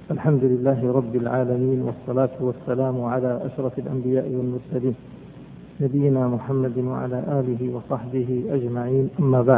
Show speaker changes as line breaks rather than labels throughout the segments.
الحمد لله رب العالمين، والصلاة والسلام على أشرف الأنبياء والمرسلين نبينا محمد وعلى آله وصحبه أجمعين. أما بعد،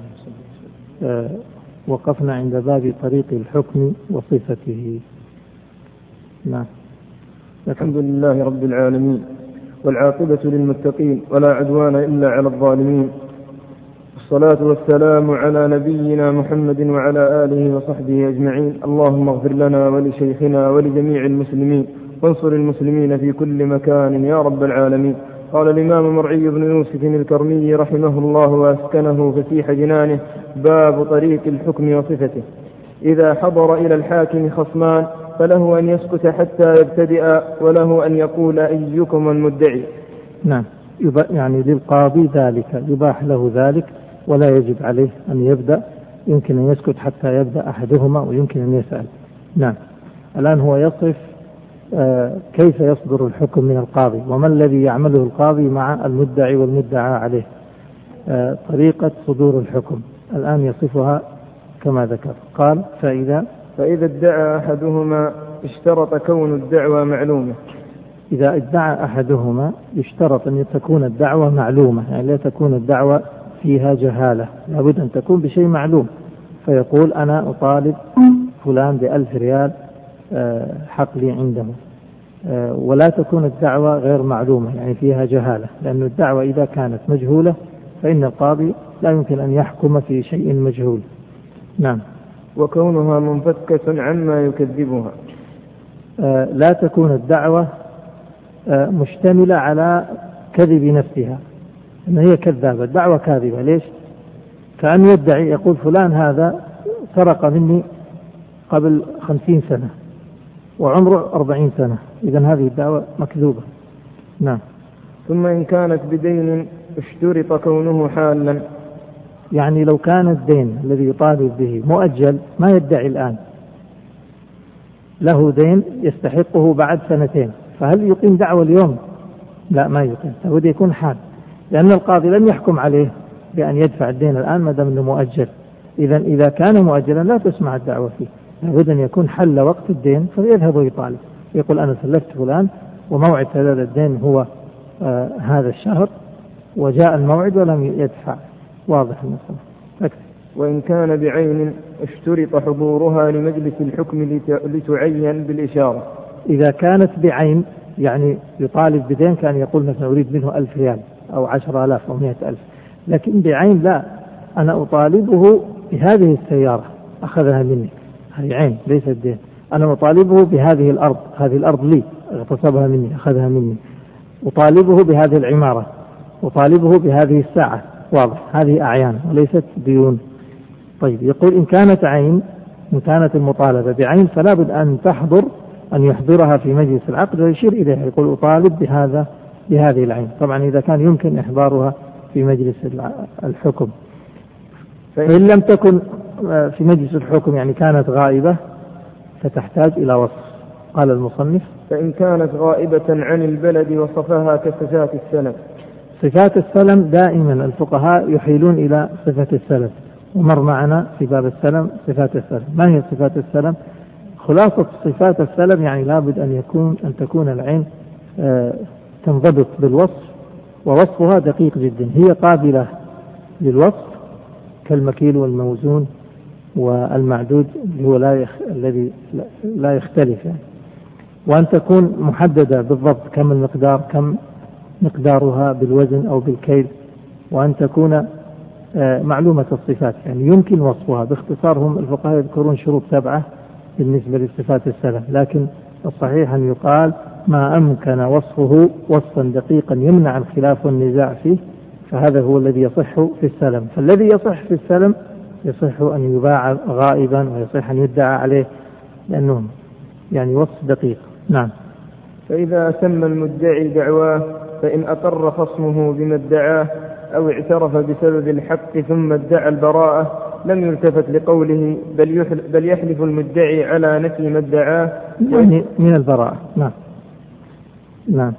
وقفنا عند باب طريق الحكم وصفته. نعم.
الحمد لله رب العالمين، والعاقبة للمتقين، ولا عدوان إلا على الظالمين، والصلاة والسلام على نبينا محمد وعلى آله وصحبه أجمعين. اللهم اغفر لنا ولشيخنا ولجميع المسلمين، وانصر المسلمين في كل مكان يا رب العالمين. قال الإمام مرعي بن يوسف الكرمي رحمه الله وأسكنه فسيح جنانه: باب طريق الحكم وصفته. إذا حضر إلى الحاكم خصمان فله أن يسكت حتى يبتدئ، وله أن يقول: أيكم المدعي.
نعم، يعني للقاضي ذلك، يباح له ذلك ولا يجب عليه أن يبدأ. يمكن أن يسكت حتى يبدأ أحدهما، ويمكن أن يسأل. نعم. الآن هو يصف كيف يصدر الحكم من القاضي، وما الذي يعمله القاضي مع المدعي والمدعى عليه. طريقة صدور الحكم الآن يصفها كما ذكر. قال: فإذا
ادعى أحدهما اشترط كون الدعوى معلومة.
إذا ادعى أحدهما يشترط أن تكون الدعوة معلومة، يعني لا تكون الدعوة فيها جهالة، لابد أن تكون بشيء معلوم. فيقول: أنا أطالب فلان ب1000 ريال حق لي عنده، ولا تكون الدعوة غير معلومة، يعني فيها جهالة، لأن الدعوة إذا كانت مجهولة فإن القاضي لا يمكن أن يحكم في شيء مجهول. نعم.
وكونها منفكة عما يكذبها.
لا تكون الدعوة مشتملة على كذب نفسها، إن هي كذابة، الدعوة كاذبة. ليش؟ كأن يدعي يقول: فلان هذا سرق مني قبل 50 سنة وعمره 40 سنة، إذن هذه الدعوة مكذوبة. نعم.
ثم إن كانت بدين اشترط كونه حالا.
يعني لو كان الدين الذي يطالب به مؤجل، ما يدعي الآن، له دين يستحقه بعد 2 فهل يقيم دعوة اليوم؟ لا، ما يقيم، لابد يكون حال، لأن القاضي لم يحكم عليه بأن يدفع الدين الآن ما دام أنه مؤجل. إذا كان مؤجلا لا تسمع الدعوة فيه، لابد أن يكون حل وقت الدين، فيذهب ويطالب، يقول: أنا سلفت فلان وموعد سداد الدين هو هذا الشهر، وجاء الموعد ولم يدفع. واضح المسألة.
وإن كان بعين اشترط حضورها لمجلس الحكم لتعين بالإشارة.
إذا كانت بعين، يعني يطالب بدين، كان يقول مثلا: أريد منه 1000 ريال أو 10,000 أو 100,000. لكن بعين لا، أنا أطالبه بهذه السيارة أخذها مني، هذه عين ليست دين. أنا أطالبه بهذه الأرض، هذه الأرض لي اغتصبها مني أخذها مني. أطالبه بهذه العمارة، أطالبه بهذه الساعة. واضح، هذه أعيان وليست ديون. طيب، يقول: إن كانت عين، إن كانت المطالبة بعين، فلا بد أن تحضر، أن يحضرها في مجلس العقد ويشير إليها، يقول: أطالب بهذه العين. طبعا إذا كان يمكن إحضارها في مجلس الحكم. فإن لم تكن في مجلس الحكم، يعني كانت غائبة، فتحتاج إلى وصف. قال المصنف:
فإن كانت غائبة عن البلد وصفها كصفات السلم.
صفات السلم دائما الفقهاء يحيلون إلى صفة السلم، ومر معنا في باب السلم صفات السلم. ما هي صفات السلم؟ خلاصة صفات السلم يعني لابد أن تكون العين تنضبط بالوصف، ووصفها دقيق جدا، هي قابلة للوصف كالمكيل والموزون والمعدود، الذي لا يختلف يعني. وأن تكون محددة بالضبط، كم المقدار، كم مقدارها بالوزن أو بالكيل، وأن تكون معلومة الصفات، يعني يمكن وصفها. باختصار، هم الفقهاء يذكرون شروط 7 بالنسبة لصفات السلم، لكن الصحيح أن يقال: ما أمكن وصفه وصفا دقيقا يمنع الخلاف والنزاع فيه، فهذا هو الذي يصح في السلم. فالذي يصح في السلم يصح أن يباع غائبا، ويصح أن يدعى عليه، لأنه يعني وصف دقيق. نعم.
فإذا أتم المدعي دعواه، فإن أقر خصمه بما ادعاه أو اعترف بسبب الحق ثم ادعى البراءة، لم يلتفت لقوله، بل يحلف المدعي على نفي ما ادعاه،
يعني من البراءة. نعم. نعم.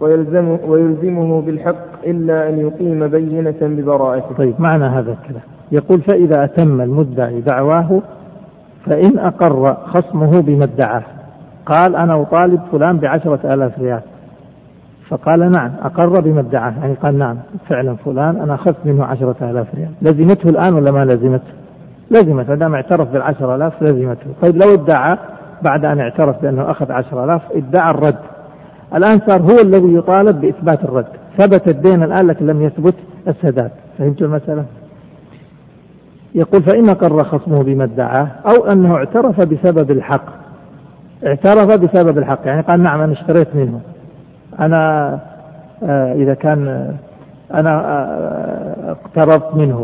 ويلزمه بالحق إلا أن يقيم بينة ببراءته.
طيب، معنى هذا الكلام يقول: فإذا أتم المدعي دعواه فإن أقر خصمه بما ادعاه، قال أنا أطالب فلان ب10,000 ريال، فقال نعم، أقر بما ادعاه، يعني قال نعم فعلا فلان أنا أخذت منه 10,000 ريال، لزمته الآن ولا ما لزمته؟ لزمته، عندما اعترف بال10,000 لزمته. طيب لو ادعى بعد أن اعترف بأنه أخذ 10,000 ادعى الرد، الآن صار هو الذي يطالب بإثبات الرد، ثبت الدين الآن لكن لم يثبت السداد. فهمت المسألة؟ يقول فإن أقر خصمه بما ادعاه، أو أنه اعترف بسبب الحق، اعترف بسبب الحق، يعني قال نعم أنا اشتريت منه، أنا إذا كان أنا اقترضت منه،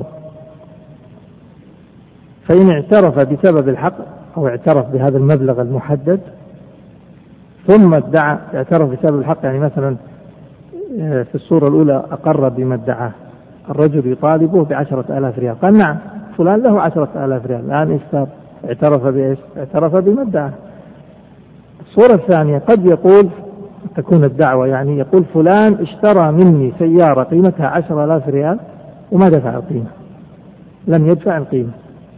فإن اعترف بسبب الحق أو اعترف بهذا المبلغ المحدد ثم ادعى، اعترف بسبب الحق، يعني مثلا في الصورة الأولى أقر بما ادعاه، الرجل يطالبه ب10,000 ريال، قال نعم فلان له 10,000 ريال، الآن إيش صار؟ اعترف بإيش؟ اعترف بما ادعاه. الصورة الثانية قد يقول، تكون الدعوة يعني يقول فلان اشترى مني سيارة قيمتها 10,000 ريال وما دفع القيمة، لم يدفع القيمة،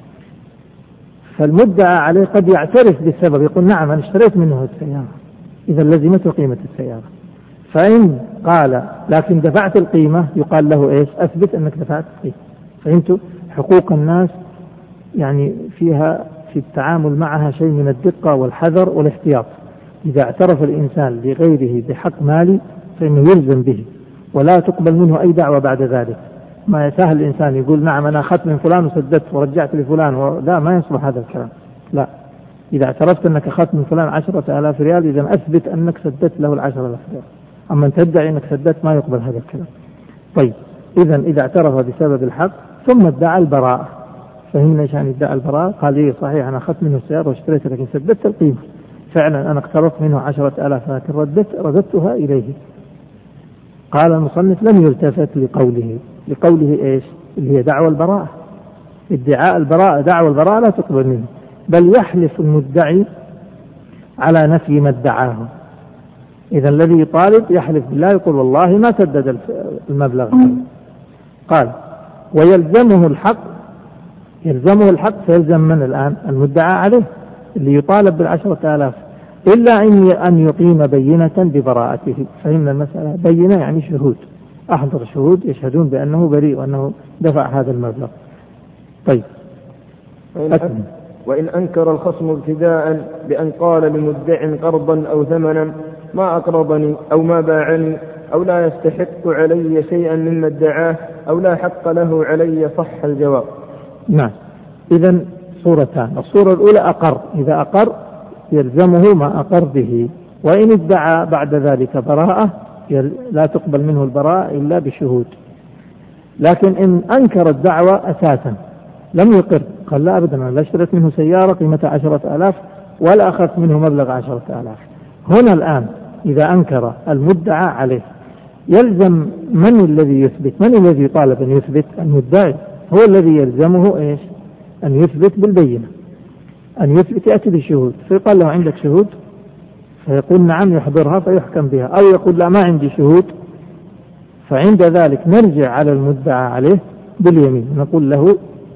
فالمدعى عليه قد يعترف بالسبب، يقول نعم أنا اشتريت منه السيارة، إذا لزمته قيمة السيارة. فإن قال لكن دفعت القيمة، يقال له إيش؟ أثبت أنك دفعت القيمة. فهمتوا؟ حقوق الناس يعني فيها في التعامل معها شيء من الدقة والحذر والاحتياط. إذا اعترف الإنسان لغيره بحق مالي فإنه يلزم به، ولا تقبل منه أي دعوة بعد ذلك. ما يسهل الإنسان يقول نعم أنا أخذت من فلان وسددت ورجعت لفلان، لا، ما يصلح هذا الكلام. لا، إذا اعترفت أنك أخذت من فلان 10,000 ريال إذا أثبت أنك سددت له 10,000 ريال، أما أن تدعي أنك سددت ما يقبل هذا الكلام. طيب إذا اعترف بسبب الحق ثم ادعى البراءة، فهمنا ايش يعني ادعى البراءة؟ قال لي صحيح أنا أخذت منه السيارة واشتريتها لكن سددت القيمة، فعلا أنا اقترضت منه 10,000 لكن رددتها إليه. قال المصنف لم يلتفت لقوله إيش؟ اللي هي دعوى البراءة، ادعاء البراءة، دعوى البراءة لا تقبل منه، بل يحلف المدعي على نفي ما ادعاه. إذا الذي يطالب يحلف بالله يقول والله ما سدد المبلغ. قال ويلزمه الحق، يلزمه الحق، فيلزم من الآن؟ المدعى عليه اللي يطالب ب10,000، إلا أن يقيم بينة ببراءته. فإن المسألة بينة يعني شهود، أحضر شهود يشهدون بأنه بريء وأنه دفع هذا المبلغ. طيب
وإن أنكر الخصم ابتداء بأن قال لمدع قرضا أو ثمنا ما أقرضني أو ما باعني أو لا يستحق علي شيئا مما ادعاه أو لا حق له علي، صح الجواب.
نعم. إذن صورتان، الصورة الأولى أقر، إذا أقر يلزمه ما أقر به، وإن ادعى بعد ذلك براءة لا تقبل منه البراءة إلا بشهود. لكن إن أنكر الدعوة أساسا لم يقر، قال لا أبدا أنا لا اشتريت منه سيارة قيمتها 10,000 ولا أخذت منه مبلغ 10,000، هنا الآن إذا أنكر المدعى عليه يلزم من الذي يثبت؟ من الذي يطالب أن يثبت؟ المدعي هو الذي يلزمه إيش؟ أن يثبت بالبينة، أن يثبت، يأتي بالشهود، فيقال له عندك شهود؟ فيقول نعم يحضرها فيحكم بها، أو يقول لا ما عندي شهود، فعند ذلك نرجع على المدعى عليه باليمين، نقول له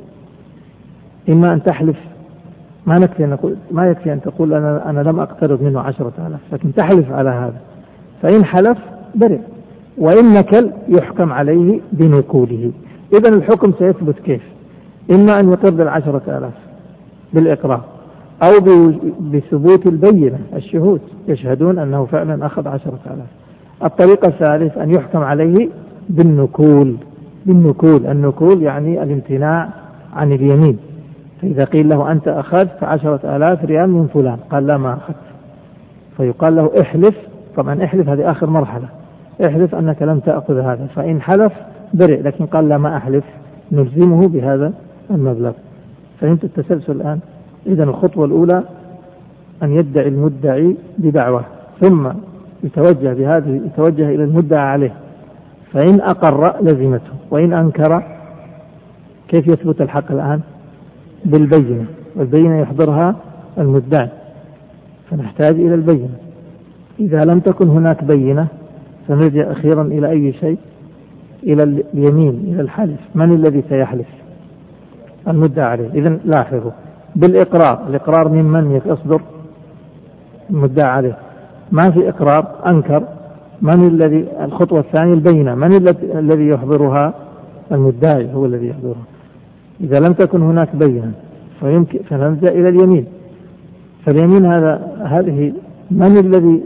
إما أن تحلف، ما يكفي أن تقول أنا لم أقترض منه 10,000، لكن تحلف على هذا، فإن حلف برئ، وإن نكل يحكم عليه بنكوله. إذن الحكم سيثبت كيف؟ إما أن يقر 10,000 بالإقرار، أو بثبوت البينة، الشهود يشهدون أنه فعلا أخذ 10,000. الطريقة الثالث أن يحكم عليه بالنكول. النكول يعني الامتناع عن اليمين، فإذا قيل له أنت أخذت 10,000 ريال من فلان، قال لا ما أخذت، فيقال له احلف، طبعا احلف هذه آخر مرحلة، احلف أنك لم تأخذ هذا، فإن حلف برئ، لكن قال لا ما أحلف نلزمه بهذا المبلغ. فهمت التسلسل الآن؟ إذن الخطوة الأولى أن يدعي المدعي بدعوة، ثم يتوجه إلى المدعى عليه، فإن أقر لزمته، وإن أنكر كيف يثبت الحق الآن؟ بالبينة، والبينة يحضرها المدعي، فنحتاج إلى البينة. إذا لم تكن هناك بينة سنرجع أخيرا إلى أي شيء؟ إلى اليمين، إلى الحلف. من الذي سيحلف؟ المدعى عليه. إذن لاحظوا بالإقرار. الإقرار ممن يصدر المدعى عليه، ما في إقرار أنكر، من الذي الخطوة الثانية البينة، من الذي يحضرها؟ المدعي هو الذي يحضرها. إذا لم تكن هناك بينة فيمكن فنلجأ إلى اليمين. فاليمين هذه من الذي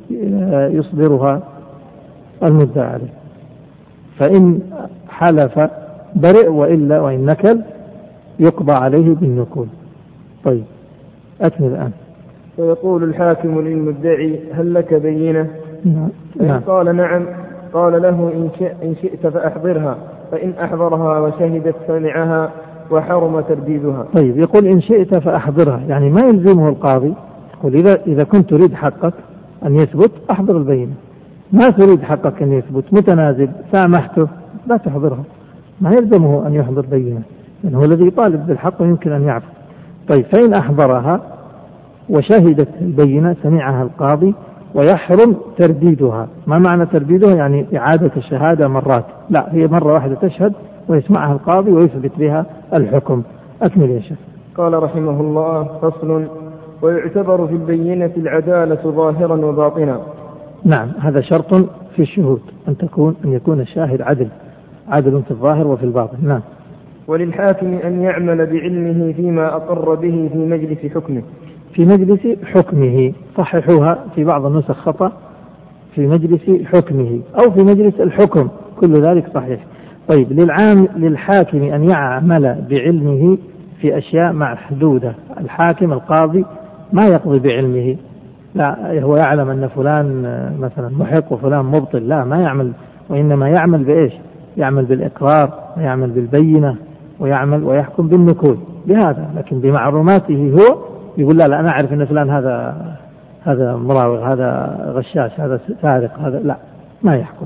يصدرها؟ المدعى عليه. فإن حلف برئ، وإلا وإن نكل يقضى عليه بالنكول. طيب أكمل الآن.
فيقول الحاكم للمدعي هل لك بينة؟
نعم.
قال نعم، قال له إن شئت فأحضرها، فإن أحضرها وشهدت سمعها وحرم ترديدها.
طيب يقول إن شئت فأحضرها، يعني ما يلزمه القاضي. يقول إذا كنت تريد حقك أن يثبت أحضر البينة، ما تريد حقك أن يثبت متنازل سامحته لا تحضرها، ما يلزمه أن يحضر بينة، لأنه هو الذي يطالب بالحق ويمكن أن يعفو. طيب فإن أحضرها وشهدت البينة سمعها القاضي ويحرم ترديدها. ما معنى ترديدها؟ يعني إعادة الشهادة مرات، لا، هي مرة واحدة تشهد ويسمعها القاضي ويثبت بها الحكم. أكمل يا شيخ.
قال رحمه الله: فصل: ويعتبر في البينة العدالة ظاهرا وباطنا.
نعم، هذا شرط في الشهود أن يكون الشاهد عدل في الظاهر وفي الباطن. نعم.
وللحاكم أن يعمل بعلمه فيما أقر به في مجلس حكمه.
في مجلس حكمه، صححوها في بعض النسخ خطأ، في مجلس حكمه أو في مجلس الحكم، كل ذلك صحيح. طيب للحاكم أن يعمل بعلمه في أشياء محدودة. الحاكم القاضي ما يقضي بعلمه، لا، هو يعلم أن فلان مثلا محق وفلان مبطل، لا، ما يعمل، وإنما يعمل بإيش؟ يعمل بالإقرار ويعمل بالبينة ويحكم بالنكول بهذا. لكن بمعلوماته هو يقول لا أنا أعرف أن فلان هذا مراوغ، هذا غشاش، هذا سارق، هذا لا، ما يحكم.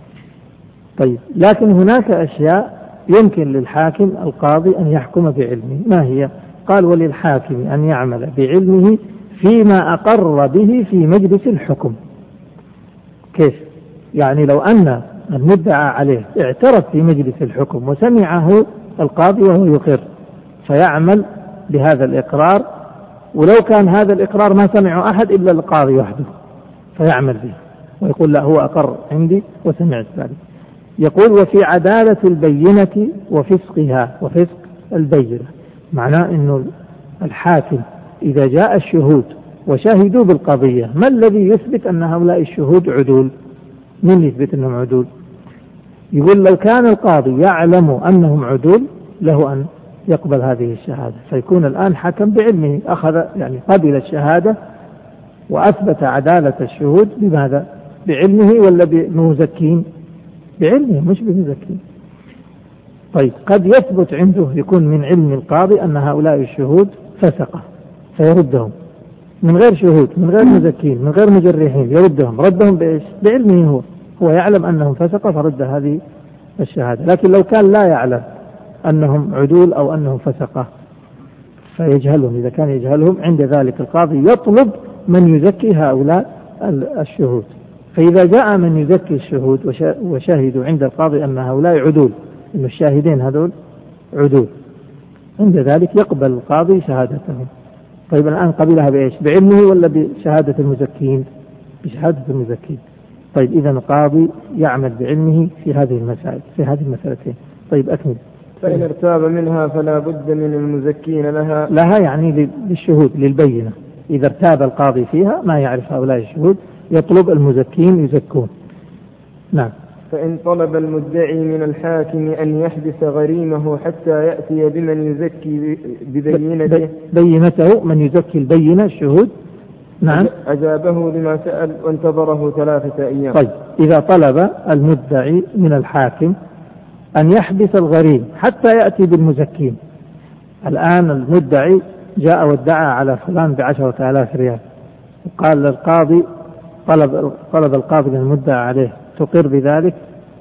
طيب لكن هناك أشياء يمكن للحاكم القاضي أن يحكم بعلمه. ما هي؟ قال: وللحاكم أن يعمل بعلمه فيما أقر به في مجلس الحكم. كيف؟ يعني لو أن المدعى عليه اعترف في مجلس الحكم وسمعه القاضي وهو يقر، فيعمل بهذا الإقرار، ولو كان هذا الإقرار ما سمعه أحد إلا القاضي وحده، فيعمل به ويقول لا، هو أقر عندي وسمعت ذلك. يقول: وفي عدالة البينة وفسقها، وفسق البينة معناه أنه الحاكم إذا جاء الشهود وشاهدوا بالقضية، ما الذي يثبت أن هؤلاء الشهود عدول؟ من يثبت أنهم عدول؟ يقول: لو كان القاضي يعلم أنهم عدول له أن يقبل هذه الشهادة، فيكون الآن حكم بعلمه، يعني قبل الشهادة وأثبت عدالة الشهود. بماذا؟ بعلمه ولا بمزكين؟ بعلمه مش بمزكين. طيب قد يثبت عنده، يكون من علم القاضي أن هؤلاء الشهود فسقة فيردهم من غير شهود، من غير مزكين، من غير مجرحين، ردهم بإيش؟ بعلمه هو يعلم أنهم فسقة فرد هذه الشهادة. لكن لو كان لا يعلم أنهم عدول أو أنهم فسقة فيجهلهم، إذا كان يجهلهم عند ذلك القاضي يطلب من يزكي هؤلاء الشهود. فإذا جاء من يزكي الشهود وشاهدوا عند القاضي أن هؤلاء عدول، أن الشاهدين هذول عدول، عند ذلك يقبل القاضي شهادتهم. طيب الآن قبلها بإيش؟ بعلمه ولا بشهادة المزكين؟ بشهادة المزكين. طيب إذا القاضي يعمل بعلمه في هذه المسائل، في هذه المسألتين. طيب أكمل.
فإن ارتاب منها فلا بد من المزكين لها
يعني للشهود للبينة. إذا ارتاب القاضي فيها ما يعرف هؤلاء الشهود يطلب المزكين يزكون. نعم.
فإن طلب المدعي من الحاكم أن يحبس غريمه حتى يأتي بمن يزكي
بينته، من يزكي البينة الشهود، نعم،
أجابه لما سأل وانتظره 3 أيام.
طيب إذا طلب المدعي من الحاكم أن يحبس الغريم حتى يأتي بالمزكين. الآن المدعي جاء وادعى على فلان ب10,000 ريال، وقال للقاضي، طلب القاضي من المدعى عليه: تقر بذلك؟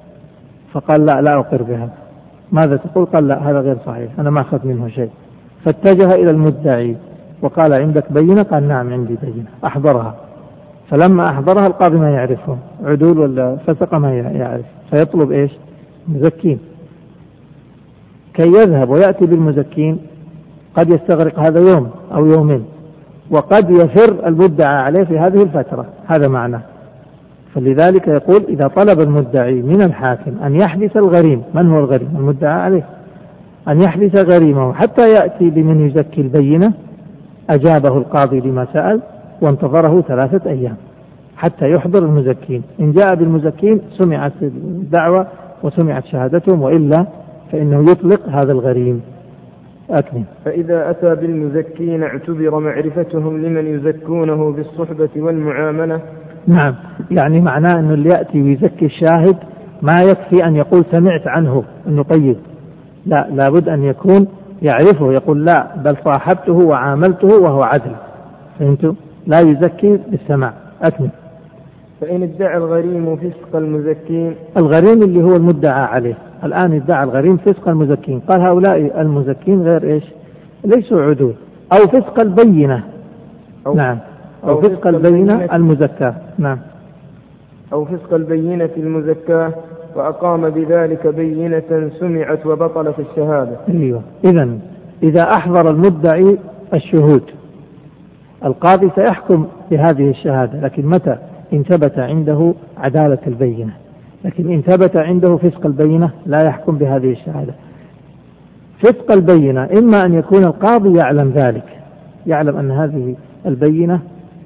فقال لا أقر بها. ماذا تقول؟ قال لا، هذا غير صحيح، أنا ما أخذ منه شيء. فاتجه إلى المدعي وقال: عندك بينة؟ قال: نعم عندي بينة. أحضرها. فلما أحضرها القاضي ما يعرفهم عدول ولا فسق، ما يعرف، فيطلب إيش؟ مزكين كي يذهب ويأتي بالمزكين قد يستغرق هذا يوم أو يومين، وقد يفر المدعى عليه في هذه الفترة، هذا معناه. فلذلك يقول إذا طلب المدعي من الحاكم أن يحبس الغريم، من هو الغريم؟ المدعى عليه، أن يحبس غريمه حتى يأتي بمن يزكي البينة، أجابه القاضي لما سأل وانتظره 3 أيام حتى يحضر المزكين. إن جاء بالمزكين سمعت الدعوة وسمعت شهادتهم، وإلا فإنه يطلق هذا الغريم. أكمل.
فإذا أتى بالمزكين اعتبر معرفتهم لمن يزكونه بالصحبة والمعاملة.
نعم، يعني معناه أنه اللي يأتي ويزكي الشاهد ما يكفي أن يقول سمعت عنه أنه طيب، لا، لابد أن يكون يعرفه، يقول لا بل صاحبته وعاملته وهو عدل. فهمتوا؟ لا يزكي بالسماع. أكمل.
فإن ادعى الغريم فسق المزكين،
الغريم اللي هو المدعى عليه الآن ادعى الغريم فسق المزكين، قال هؤلاء المزكين غير إيش؟ ليسوا عدول، أو فسق البينة. نعم، أو فسق البينة المزكاة. نعم،
أو فسق البينة المزكاة، وأقام بذلك بينة سمعت وبطلت الشهادة.
أيوة. إذا أحضر المدعي الشهود القاضي سيحكم بهذه الشهادة، لكن متى؟ إن ثبت عنده عدالة البينة. لكن إن ثبت عنده فسق البينة لا يحكم بهذه الشهادة. فسق البينة إما أن يكون القاضي يعلم ذلك، يعلم أن هذه البينة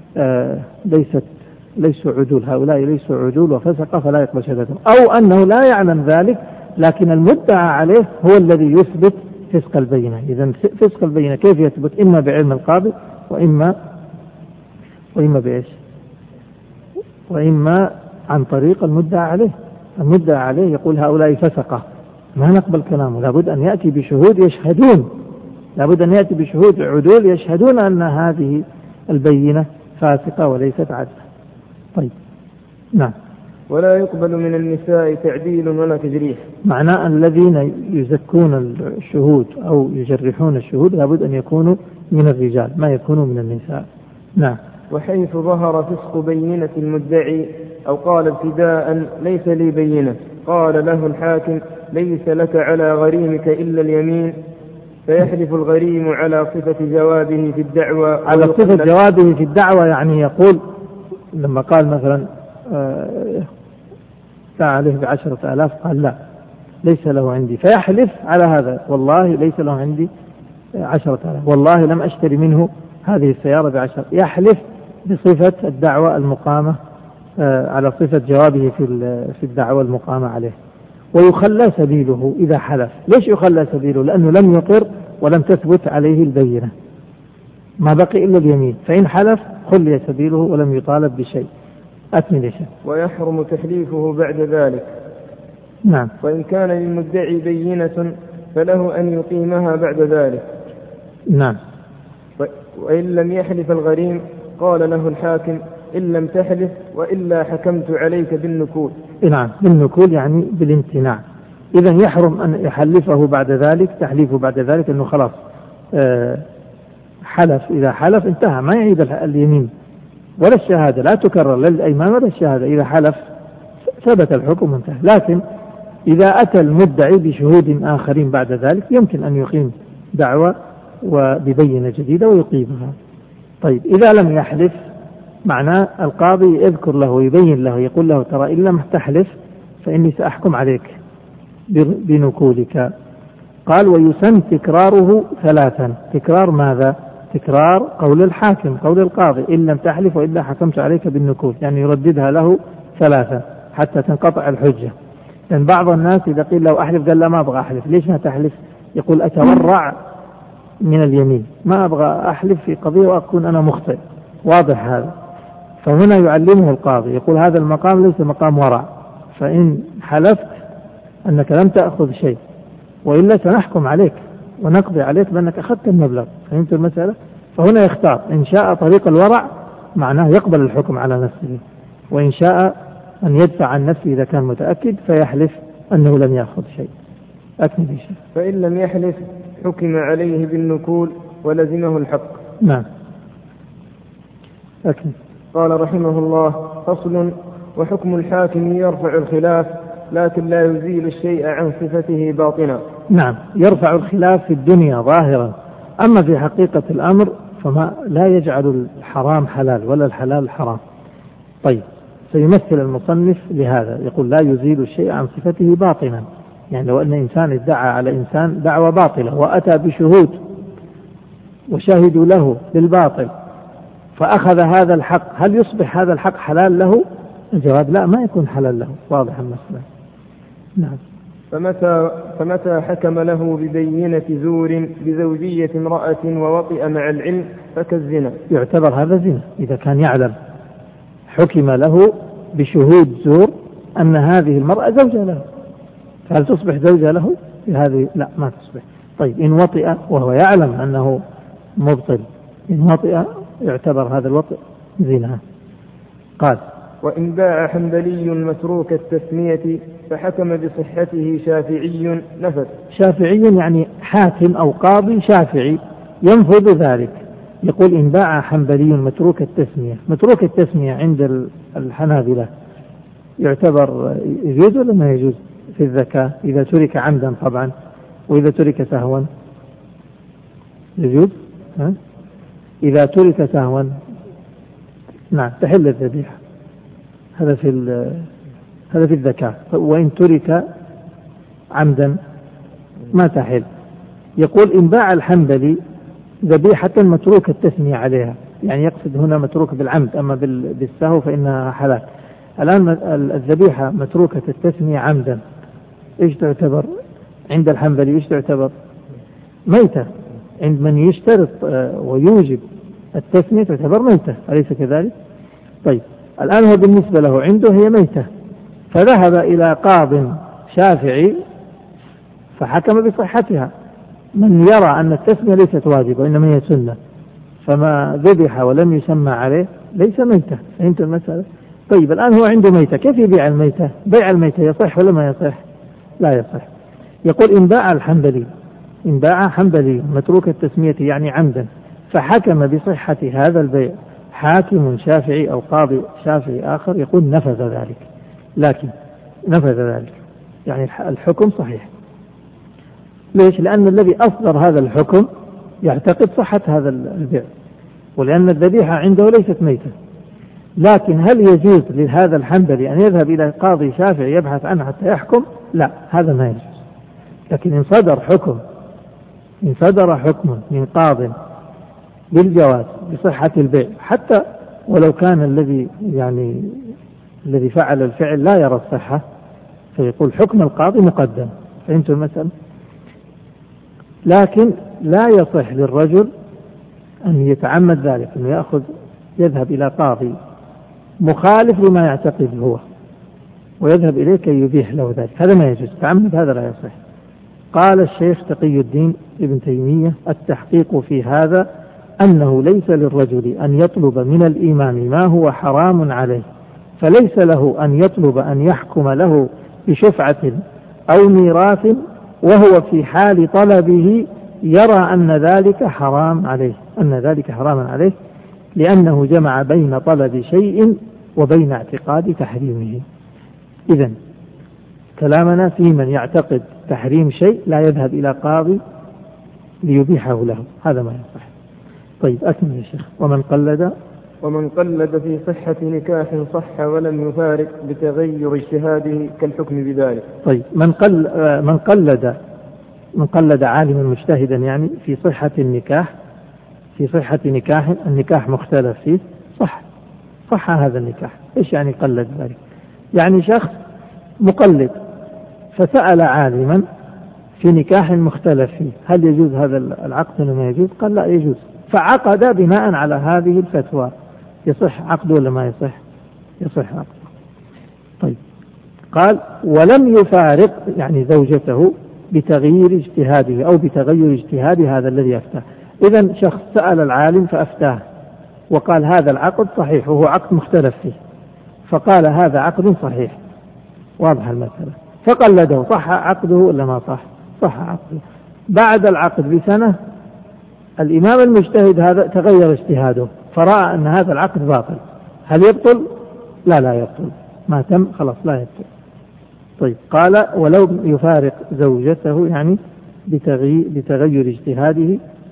ليسوا عدول، هؤلاء ليسوا عدول وفسق فلا يقبل شهادتهم، أو أنه لا يعلم ذلك لكن المدعى عليه هو الذي يثبت فسق البينة. إذن فسق البينة كيف يثبت؟ إما بعلم القاضي وإما بإيش؟ وإما عن طريق المدعى عليه. المدعى عليه يقول هؤلاء فسقة، ما نقبل كلامه، لابد أن يأتي بشهود يشهدون، لابد أن يأتي بشهود عدول يشهدون أن هذه البينة فاسقة وليست عدلة. طيب. نعم.
ولا يقبل من النساء تعديل ولا تجريح.
معناه الذين يزكون الشهود أو يجرحون الشهود لابد أن يكونوا من الرجال، ما يكونوا من النساء. نعم.
وحيث ظهر فسق بينة المدعي أو قال ابتداء ليس لي بينة، قال له الحاكم ليس لك على غريمك إلا اليمين، فيحلف الغريم على صفة جوابه في الدعوى.
على صفة جوابه في الدعوى يعني يقول لما قال مثلا دعا عليه ب10,000 قال لا ليس له عندي، فيحلف على هذا والله ليس له عندي 10,000، والله لم أشتري منه هذه السيارة ب10. يحلف بصفة الدعوة المقامة على صفة جوابه في الدعوة المقامة عليه، ويخلى سبيله إذا حلف. ليش يخلى سبيله؟ لأنه لم يقر ولم تثبت عليه البينة، ما بقي إلا اليمين، فإن حلف خلي سبيله ولم يطالب بشيء. أكمل شيء.
ويحرم تحليفه بعد ذلك.
نعم.
وإن كان للمدعي بينة فله أن يقيمها بعد ذلك.
نعم.
وإن لم يحلف الغريم قال له الحاكم إن لم تحلف وإلا حكمت عليك بالنكول.
نعم، بالنكول يعني بالامتناع. إذن يحرم أن يحلفه بعد ذلك، تحليفه بعد ذلك أنه خلاص حلف، إذا حلف انتهى، ما يعيد اليمين ولا الشهادة، لا تكرر لا الأيمان ولا الشهادة، إذا حلف ثبت الحكم انتهى. لكن إذا أتى المدعي بشهود آخرين بعد ذلك يمكن أن يقيم دعوة وببينة جديدة ويقيمها. طيب، إذا لم يحلف معناه القاضي يذكر له ويبين له، يقول له ترى إن لم تحلف فإني سأحكم عليك بنكولك. قال ويسن تكراره 3. تكرار ماذا؟ تكرار قول الحاكم، قول القاضي إن لم تحلف وإلا حكمت عليك بالنكول، يعني يرددها له 3 حتى تنقطع الحجة. لأن بعض الناس إذا قيل له أحلف قال لا ما أبغى أحلف. ليش ما تحلف؟ يقول أتورع من اليمين، ما أبغى أحلف في قضية وأكون أنا مخطئ. واضح هذا؟ فهنا يعلمه القاضي، يقول هذا المقام ليس مقام ورع، فإن حلفت أنك لم تأخذ شيء وإلا سنحكم عليك ونقضي عليك بأنك أخذت المبلغ. فهمت المسألة؟ فهنا يختار، إن شاء طريق الورع معناه يقبل الحكم على نفسه، وإن شاء أن يدفع عن نفسه إذا كان متأكد فيحلف أنه لم يأخذ شيء. أكمل شيء.
فإن لم يحلف حكم عليه بالنكول ولزمه الحق.
نعم. أكمل.
قال رحمه الله: فصل: وحكم الحاكم يرفع الخلاف لكن لا يزيل الشيء عن صفته باطنا.
نعم، يرفع الخلاف في الدنيا ظاهرا، أما في حقيقة الأمر فما لا يجعل الحرام حلال ولا الحلال حرام. طيب، سيمثل المصنف لهذا، يقول لا يزيل الشيء عن صفته باطنا. يعني لو أن إنسان ادعى على إنسان دعوة باطلة وأتى بشهود وشهدوا له بالباطل فأخذ هذا الحق، هل يصبح هذا الحق حلال له؟ الجواب لا، ما يكون حلال له. واضح المسألة. نعم.
فمتى حكم له ببينة زور بزوجية امرأة ووطئ مع العلم فكالزنا.
يعتبر هذا زنا إذا كان يعلم، حكم له بشهود زور أن هذه المرأة زوجة له، فهل تصبح زوجة له؟ هذه لا، ما تصبح. طيب، إن وطئ وهو يعلم أنه مبطل، إن وطئ يعتبر هذا الوطئ زنا. قال:
وإن باع حنبلي متروك التسمية فحكم بصحته شافعي نفذ.
شافعي يعني حاكم أو قاضي شافعي ينفذ ذلك. يقول: إن باع حنبلي متروك التسمية. متروك التسمية عند الحنابلة يعتبر يجوز ولا ما يجوز في الزكاة؟ إذا ترك عمدا طبعا، وإذا ترك سهوا يجوز. إذا ترك سهوا نعم تحل الذبيحة، هذا في الزكاة. وإن ترك عمدا ما تحل. يقول: إن باع الحنبلي ذبيحة متروك التسمية عليها، يعني يقصد هنا متروك بالعمد، أما بالسهو فإنها حلال. الآن الذبيحة متروكة التسمية عمدا، إيش تعتبر عند الحنبلي؟ إيش تعتبر؟ ميتة. عند من يشترط ويوجب التسمية تعتبر ميتة، أليس كذلك؟ طيب، الآن هو بالنسبة له عنده هي ميتة، فذهب إلى قاض شافعي فحكم بصحتها. من يرى أن التسمية ليست واجبة وإنما هي سنة، فما ذبح ولم يسمى عليه ليس ميتة. فهمت المسألة؟ طيب، الآن هو عنده ميتة، كيف يبيع الميتة؟ بيع الميتة يصح ولا ما يصح؟ لا يصح. يقول: إن باع الحنبلي، إن باع حنبلي متروك التسمية يعني عمدا فحكم بصحة هذا البيع حاكم شافعي أو قاضي شافعي آخر، يقول: نفذ ذلك. لكن نفذ ذلك يعني الحكم صحيح. ليش؟ لأن الذي أصدر هذا الحكم يعتقد صحة هذا البيع، ولأن الذبيحة عنده ليست ميتة. لكن هل يجوز لهذا الحنبلي أن يذهب إلى قاضي شافعي يبحث عنه حتى يحكم؟ لا، هذا ما يجوز. لكن إن صدر حكم من قاض بالجواز بصحة البيع، حتى ولو كان الذي فعل الفعل لا يرى الصحة، فيقول حكم القاضي مقدم. فهمتوا المسألة؟ لكن لا يصح للرجل أن يتعمد ذلك، أنه يذهب إلى قاضي مخالف لما يعتقد هو ويذهب إليه كي يبيح له ذلك، هذا ما يجوز. تعمد هذا لا يصح. قال الشيخ تقي الدين ابن تيمية: التحقيق في هذا أنه ليس للرجل أن يطلب من الإمام ما هو حرام عليه، فليس له أن يطلب أن يحكم له بشفعة أو ميراث وهو في حال طلبه يرى أن ذلك حرام عليه، لأنه جمع بين طلب شيء وبين اعتقاد تحريمه. إذن كلامنا في من يعتقد تحريم شيء لا يذهب إلى قاضي ليبيحه له، هذا ما يصح. طيب، أكمل يا شيخ.
ومن قلد في صحة نكاح صح ولم يفارق بتغير اجتهاده كالحكم بذلك.
طيب، من قلد عالما مجتهدا يعني في صحة نكاح، النكاح مختلف فيه، صح هذا النكاح. إيش يعني قلد ذلك؟ يعني شخص مقلد فسأل عالما في نكاح مختلف فيه هل يجوز هذا العقد ولا ما يجوز؟ قال لا يجوز، فعقد بناء على هذه الفتوى. يصح عقده ولا ما يصح؟ يصح عقده. طيب، قال: ولم يفارق يعني زوجته بتغيير اجتهاده أو بتغير اجتهاد هذا الذي أفتاه. إذن شخص سأل العالم فأفتاه وقال هذا العقد صحيح وهو عقد مختلف فيه، فقال هذا عقد صحيح. واضح المسألة. فقلده، صح عقده ولا ما صح؟ صح عقده. بعد العقد بسنة الإمام المجتهد هذا تغير اجتهاده فرأى أن هذا العقد باطل، هل يبطل؟ لا يبطل، ما تم خلاص لا يبطل. طيب، قال: ولو يفارق زوجته يعني بتغير اجتهاده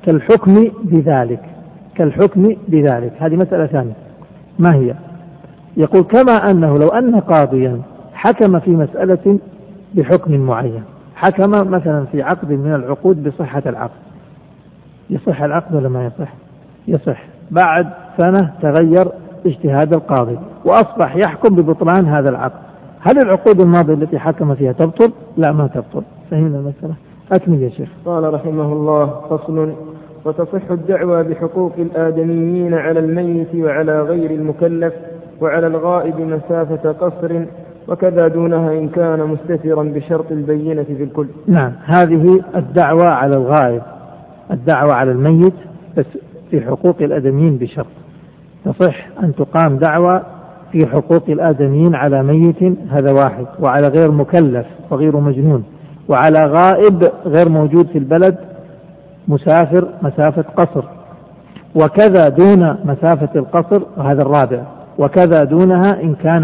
كالحكم بذلك. كالحكم بذلك هذه مسألة ثانية. ما هي؟ يقول كما أنه لو أن قاضيا حكم في مسألة بحكم معين، حكم مثلا في عقد من العقود بصحة العقد، يصح العقد ولا ما يصح؟ يصح. بعد سنة تغير اجتهاد القاضي وأصبح يحكم ببطلان هذا العقد، هل العقود الماضية التي حكم فيها تبطل؟ لا، ما تبطل. فهمنا المسألة؟ أكمل يا شيخ.
قال رحمه الله: فصل: وتصح الدعوى بحقوق الآدميين على الميت وعلى غير المكلف وعلى الغائب مسافة قصر، وكذا دونها إن كان مستترا بشرط البينة في الكل.
نعم، هذه الدعوى على الغائب، الدعوى على الميت بس في حقوق الآدميين بشرط. تصح أن تقام دعوى في حقوق الآدميين على ميت، هذا واحد، وعلى غير مكلف وغير مجنون، وعلى غائب غير موجود في البلد مسافر مسافة قصر، وكذا دون مسافة القصر، وهذا الرابع، وكذا دونها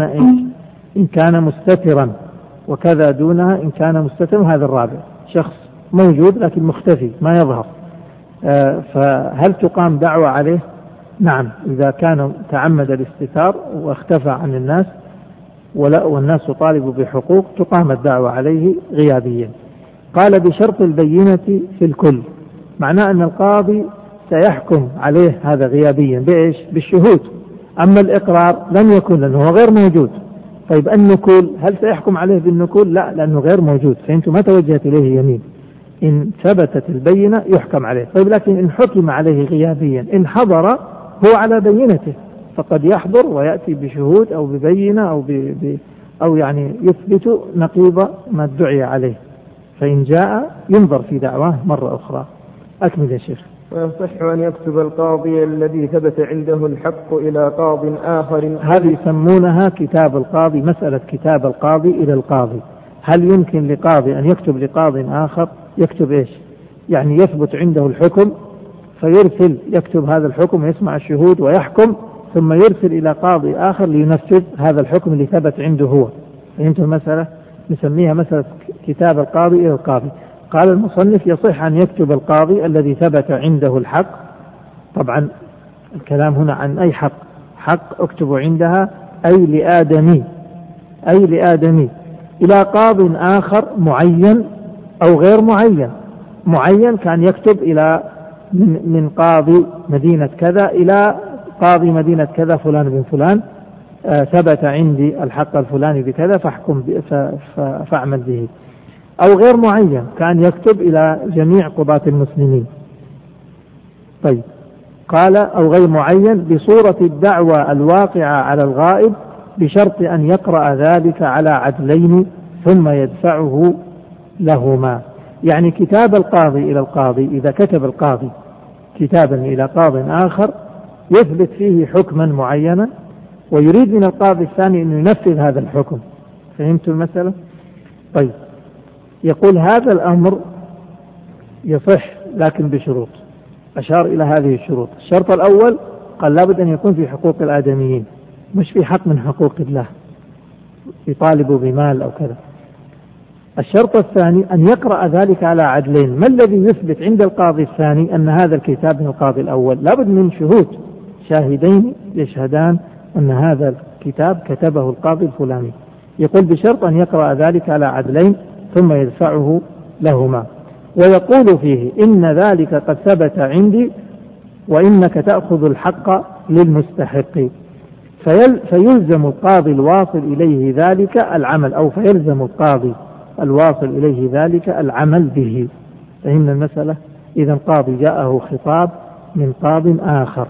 إن كان مستترا، وكذا دونها إن كان مستترا، هذا الرابع، شخص موجود لكن مختفي ما يظهر، فهل تقام دعوة عليه؟ نعم، إذا كان تعمد الاستتار واختفى عن الناس والناس طالبوا بحقوق تقام الدعوة عليه غيابيا. قال بشرط البينة في الكل، معناه أن القاضي سيحكم عليه هذا غيابيا بإيش؟ بالشهود. أما الإقرار لم يكن لأنه هو غير موجود. طيب النكول، هل سيحكم عليه بالنكول؟ لا، لأنه غير موجود، فأنتم ما توجهت إليه يمين. إن ثبتت البينة يحكم عليه. طيب لكن إن حكم عليه غيابيا إن حضر هو على بينته، فقد يحضر ويأتي بشهود أو ببينة أو يعني يثبت نقيض ما ادعي عليه، فإن جاء ينظر في دعواه مرة أخرى. أكمل يا شيخ.
ويصح أن يكتب القاضي الذي ثبت عنده الحق إلى قاض آخر.
هذه يسمونها كتاب القاضي، مسألة كتاب القاضي إلى القاضي. هل يمكن لقاضي أن يكتب لقاض آخر؟ يكتب إيش؟ يعني يثبت عنده الحكم فيرسل يكتب هذا الحكم ويسمع الشهود ويحكم، ثم يرسل إلى قاضي آخر لينفذ هذا الحكم اللي ثبت عنده هو. فهمت المسألة؟ نسميها مسألة كتاب القاضي إلى القاضي. قال المصنف: يصح أن يكتب القاضي الذي ثبت عنده الحق. طبعا الكلام هنا عن أي حق؟ حق أكتب عندها أي لآدمي إلى قاض آخر معين أو غير معين. معين كان يكتب إلى من قاضي مدينة كذا إلى قاضي مدينة كذا فلان بن فلان، ثبت عندي الحق الفلاني بكذا فاعمل به. أو غير معين كان يكتب إلى جميع قضاة المسلمين. طيب قال: أو غير معين بصورة الدعوى الواقعة على الغائب بشرط أن يقرأ ذلك على عدلين ثم يدفعه لهما. يعني كتاب القاضي إلى القاضي، إذا كتب القاضي كتابا إلى قاض آخر يثبت فيه حكما معينا ويريد من القاضي الثاني أن ينفذ هذا الحكم. فهمت المسألة؟ طيب، يقول هذا الأمر يصح لكن بشروط. أشار إلى هذه الشروط. الشرط الأول قال لابد أن يكون في حقوق الآدميين، مش في حق من حقوق الله يطالبوا بمال أو كذا. الشرط الثاني أن يقرأ ذلك على عدلين. ما الذي يثبت عند القاضي الثاني أن هذا الكتاب من القاضي الأول؟ لابد من شهود، شاهدين يشهدان أن هذا الكتاب كتبه القاضي الفلاني. يقول بشرط أن يقرأ ذلك على عدلين ثم يدفعه لهما، ويقول فيه: إن ذلك قد ثبت عندي وإنك تأخذ الحق للمستحق، فيلزم القاضي الواصل إليه ذلك العمل، أو فيلزم القاضي الواصل إليه ذلك العمل به. فهمنا المسألة؟ إذا قاضي جاءه خطاب من قاض آخر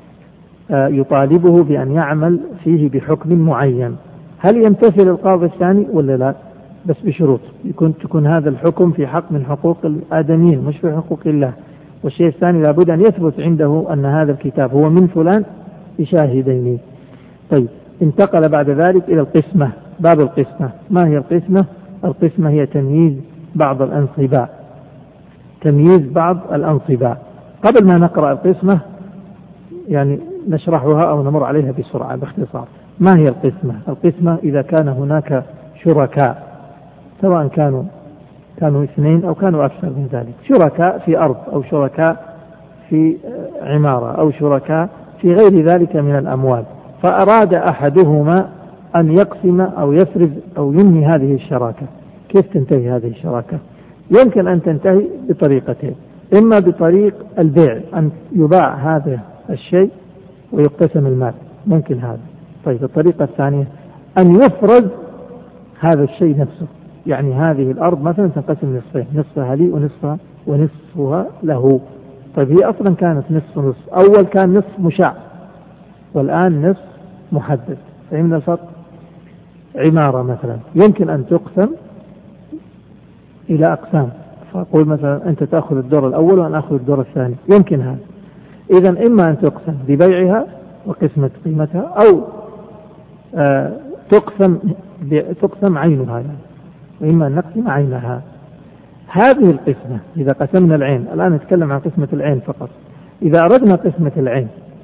يطالبه بأن يعمل فيه بحكم معين، هل يمتثل القاضي الثاني ولا لا؟ بس بشروط، تكون هذا الحكم في حق من حقوق الآدميين مش في حقوق الله. والشيء الثاني لابد أن يثبت عنده أن هذا الكتاب هو من فلان بشاهدين. طيب، انتقل بعد ذلك إلى القسمة، باب القسمة. ما هي القسمة؟ القسمة هي تمييز بعض الأنصباء. تمييز بعض الأنصباء. قبل ما نقرأ القسمة يعني نشرحها أو نمر عليها بسرعة باختصار. ما هي القسمة؟ القسمة إذا كان هناك شركاء، سواء كانوا اثنين أو كانوا أكثر من ذلك، شركاء في أرض أو شركاء في عمارة أو شركاء في غير ذلك من الأموال، فأراد أحدهما أن يقسم أو يفرز أو ينهي هذه الشراكة، كيف تنتهي هذه الشراكة؟ يمكن أن تنتهي بطريقتين: إما بطريق البيع، أن يباع هذا الشيء ويقتسم المال، ممكن هذا. طيب الطريقة الثانية أن يفرز هذا الشيء نفسه، يعني هذه الأرض مثلا تنقسم نصفين، نصفها لي ونصفها له. طيب هي أصلا كانت نصف، أول كان نصف مشاع والآن نصف محدد، فهمنا الفرق؟ عمارة مثلا يمكن أن تقسم إلى أقسام، فأقول مثلا أنت تأخذ الدور الأول وأنا أخذ الدور الثاني، يمكن هذا. إذن إما أن تقسم ببيعها وقسمة قيمتها، أو تقسم عينها يعني، وإما أن نقسم عينها. هذه القسمة إذا قسمنا العين، الآن نتكلم عن قسمة العين فقط. إذا أردنا قسمة العين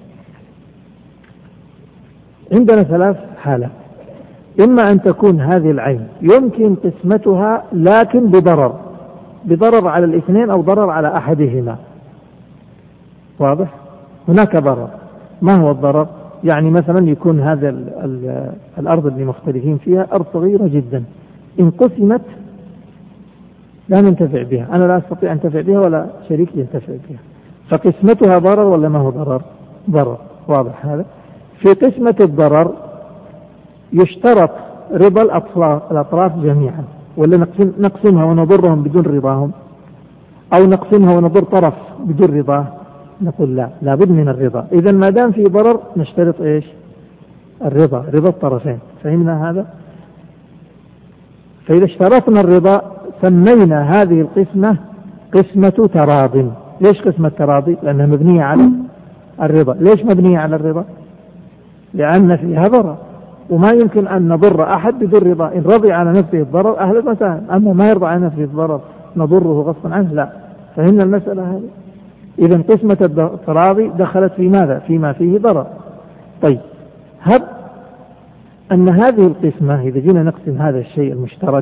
عندنا ثلاث حالات: إما أن تكون هذه العين يمكن قسمتها لكن بضرر على الاثنين أو ضرر على أحدهما. واضح؟ هناك ضرر. ما هو الضرر؟ يعني مثلا يكون هذا الأرض اللي مختلفين فيها أرض صغيرة جدا، إن قسمت لا ننتفع بها، أنا لا أستطيع أن أنتفع بها ولا شريكي ينتفع بها، فقسمتها ضرر ولا ما هو ضرر؟ ضرر. واضح هذا؟ في قسمة الضرر يشترط رضا الأطراف جميعا، ولا نقسمها ونضرهم بدون رضاهم، أو نقسمها ونضر طرف بدون رضاه؟ نقول لا، لابد من الرضا. إذا ما دام في ضرر نشترط إيش؟ رضا الطرفين. فهمنا هذا؟ فإذا اشترطنا الرضا سمينا هذه القسمة قسمة تراض. ليش قسمة تراضي؟ لأنها مبنية على الرضا. ليش مبنية على الرضا؟ لأن فيها ضرر، وما يمكن أن نضر أحد بدون رضا. إن رضي على نفسه الضرر أهلا وسهلا، أما ما يرضى على نفسه الضرر نضره غصبا عنه، لا. فهمنا المسألة هذه؟ إذن قسمة التراضي دخلت في ماذا؟ فيما فيه ضرر. طيب هب أن هذه القسمة إذا جينا نقسم هذا الشيء المشترك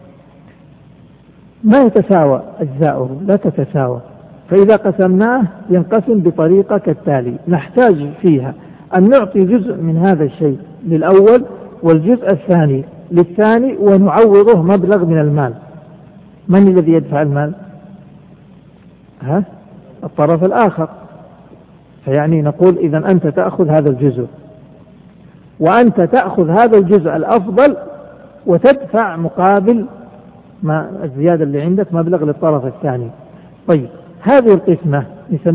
ما يتساوى أجزاؤه، لا تتساوى، فإذا قسمناه ينقسم بطريقة كالتالي: نحتاج فيها أن نعطي جزء من هذا الشيء للأول والجزء الثاني للثاني، ونعوضه مبلغ من المال. من الذي يدفع المال؟ الطرف الآخر. فيعني نقول إذا أنت تأخذ هذا الجزء، وأنت تأخذ هذا الجزء الأفضل وتدفع مقابل ما الزيادة اللي عندك مبلغ للطرف الثاني. طيب هذه القسمة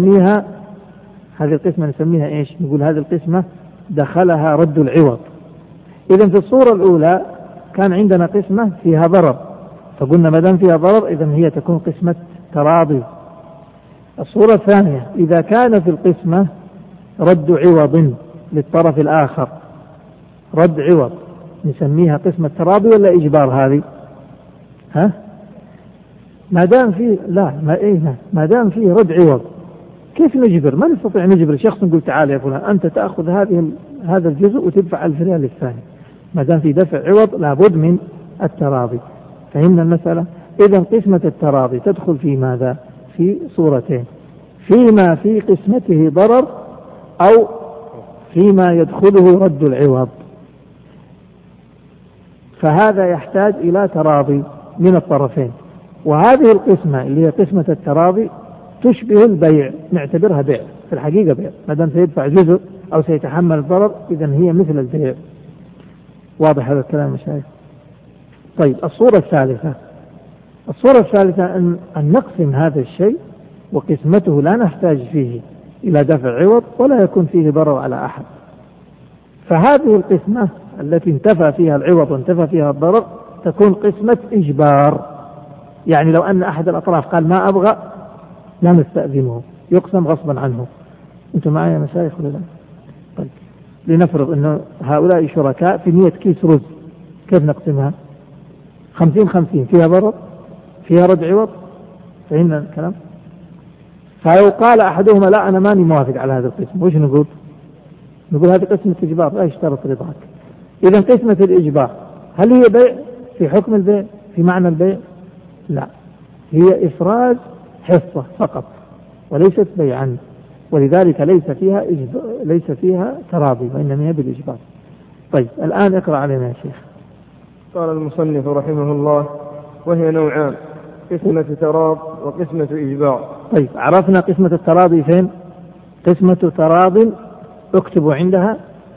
نسميها إيش؟ نقول هذه القسمة دخلها رد العوض. إذا في الصورة الأولى كان عندنا قسمة فيها ضرر، فقلنا ما دام فيها ضرر إذا هي تكون قسمة تراضي. الصورة الثانية إذا كان في القسمة رد عوض للطرف الآخر، رد عوض، نسميها قسمة تراضي ولا إجبار هذه؟ ما دام فيه ما دام فيه رد عوض كيف نجبر؟ ما نستطيع نجبر شخص نقول تعال يا فلان أنت تأخذ هذا الجزء وتدفع 1000 ريال للثاني. ما دام في دفع عوض لابد من التراضي. فهمنا المسألة؟ إذا قسمة التراضي تدخل في ماذا؟ في صورتين: فيما في قسمته ضرر، أو فيما يدخله رد العوض. فهذا يحتاج إلى تراضي من الطرفين. وهذه القسمة اللي هي قسمة التراضي تشبه البيع، نعتبرها بيع، في الحقيقة بيع، ما دام سيدفع جزء أو سيتحمل الضرر إذا هي مثل البيع. واضح هذا الكلام مشايخ؟ طيب الصورة الثالثة أن نقسم هذا الشيء وقسمته لا نحتاج فيه إلى دفع عوض ولا يكون فيه ضرر على أحد. فهذه القسمة التي انتفى فيها العوض وانتفى فيها الضرر تكون قسمة إجبار. يعني لو أن أحد الأطراف قال ما أبغى لا نستأذنه، يقسم غصبا عنه. أنتم معي يا مشايخ ولا لا؟ طيب لنفرض أن هؤلاء شركاء في 100 كيس رز، كيف نقسمها؟ 50-50، فيها ضرر فيها رد عوض. فهمنا الكلام؟ فلو قال أحدهما لا أنا ماني موافق على هذا القسم، وش نقول؟ نقول هذه قسمة إجبار لا يشترط رضاك. إذا قسمة الإجبار هل هي بيع في حكم البيع في معنى البيع؟ لا، هي إفراز حصة فقط وليست بيعا. ولذلك ليس فيها تراضي، وإنما هي بالإجبار. طيب الآن اقرأ علينا يا شيخ.
قال المصنف رحمه الله: وهي نوعان، قسمة تراض وقسمة إجبار.
طيب عرفنا قسمة التراضي فين؟ قسمة تراض اكتب عندها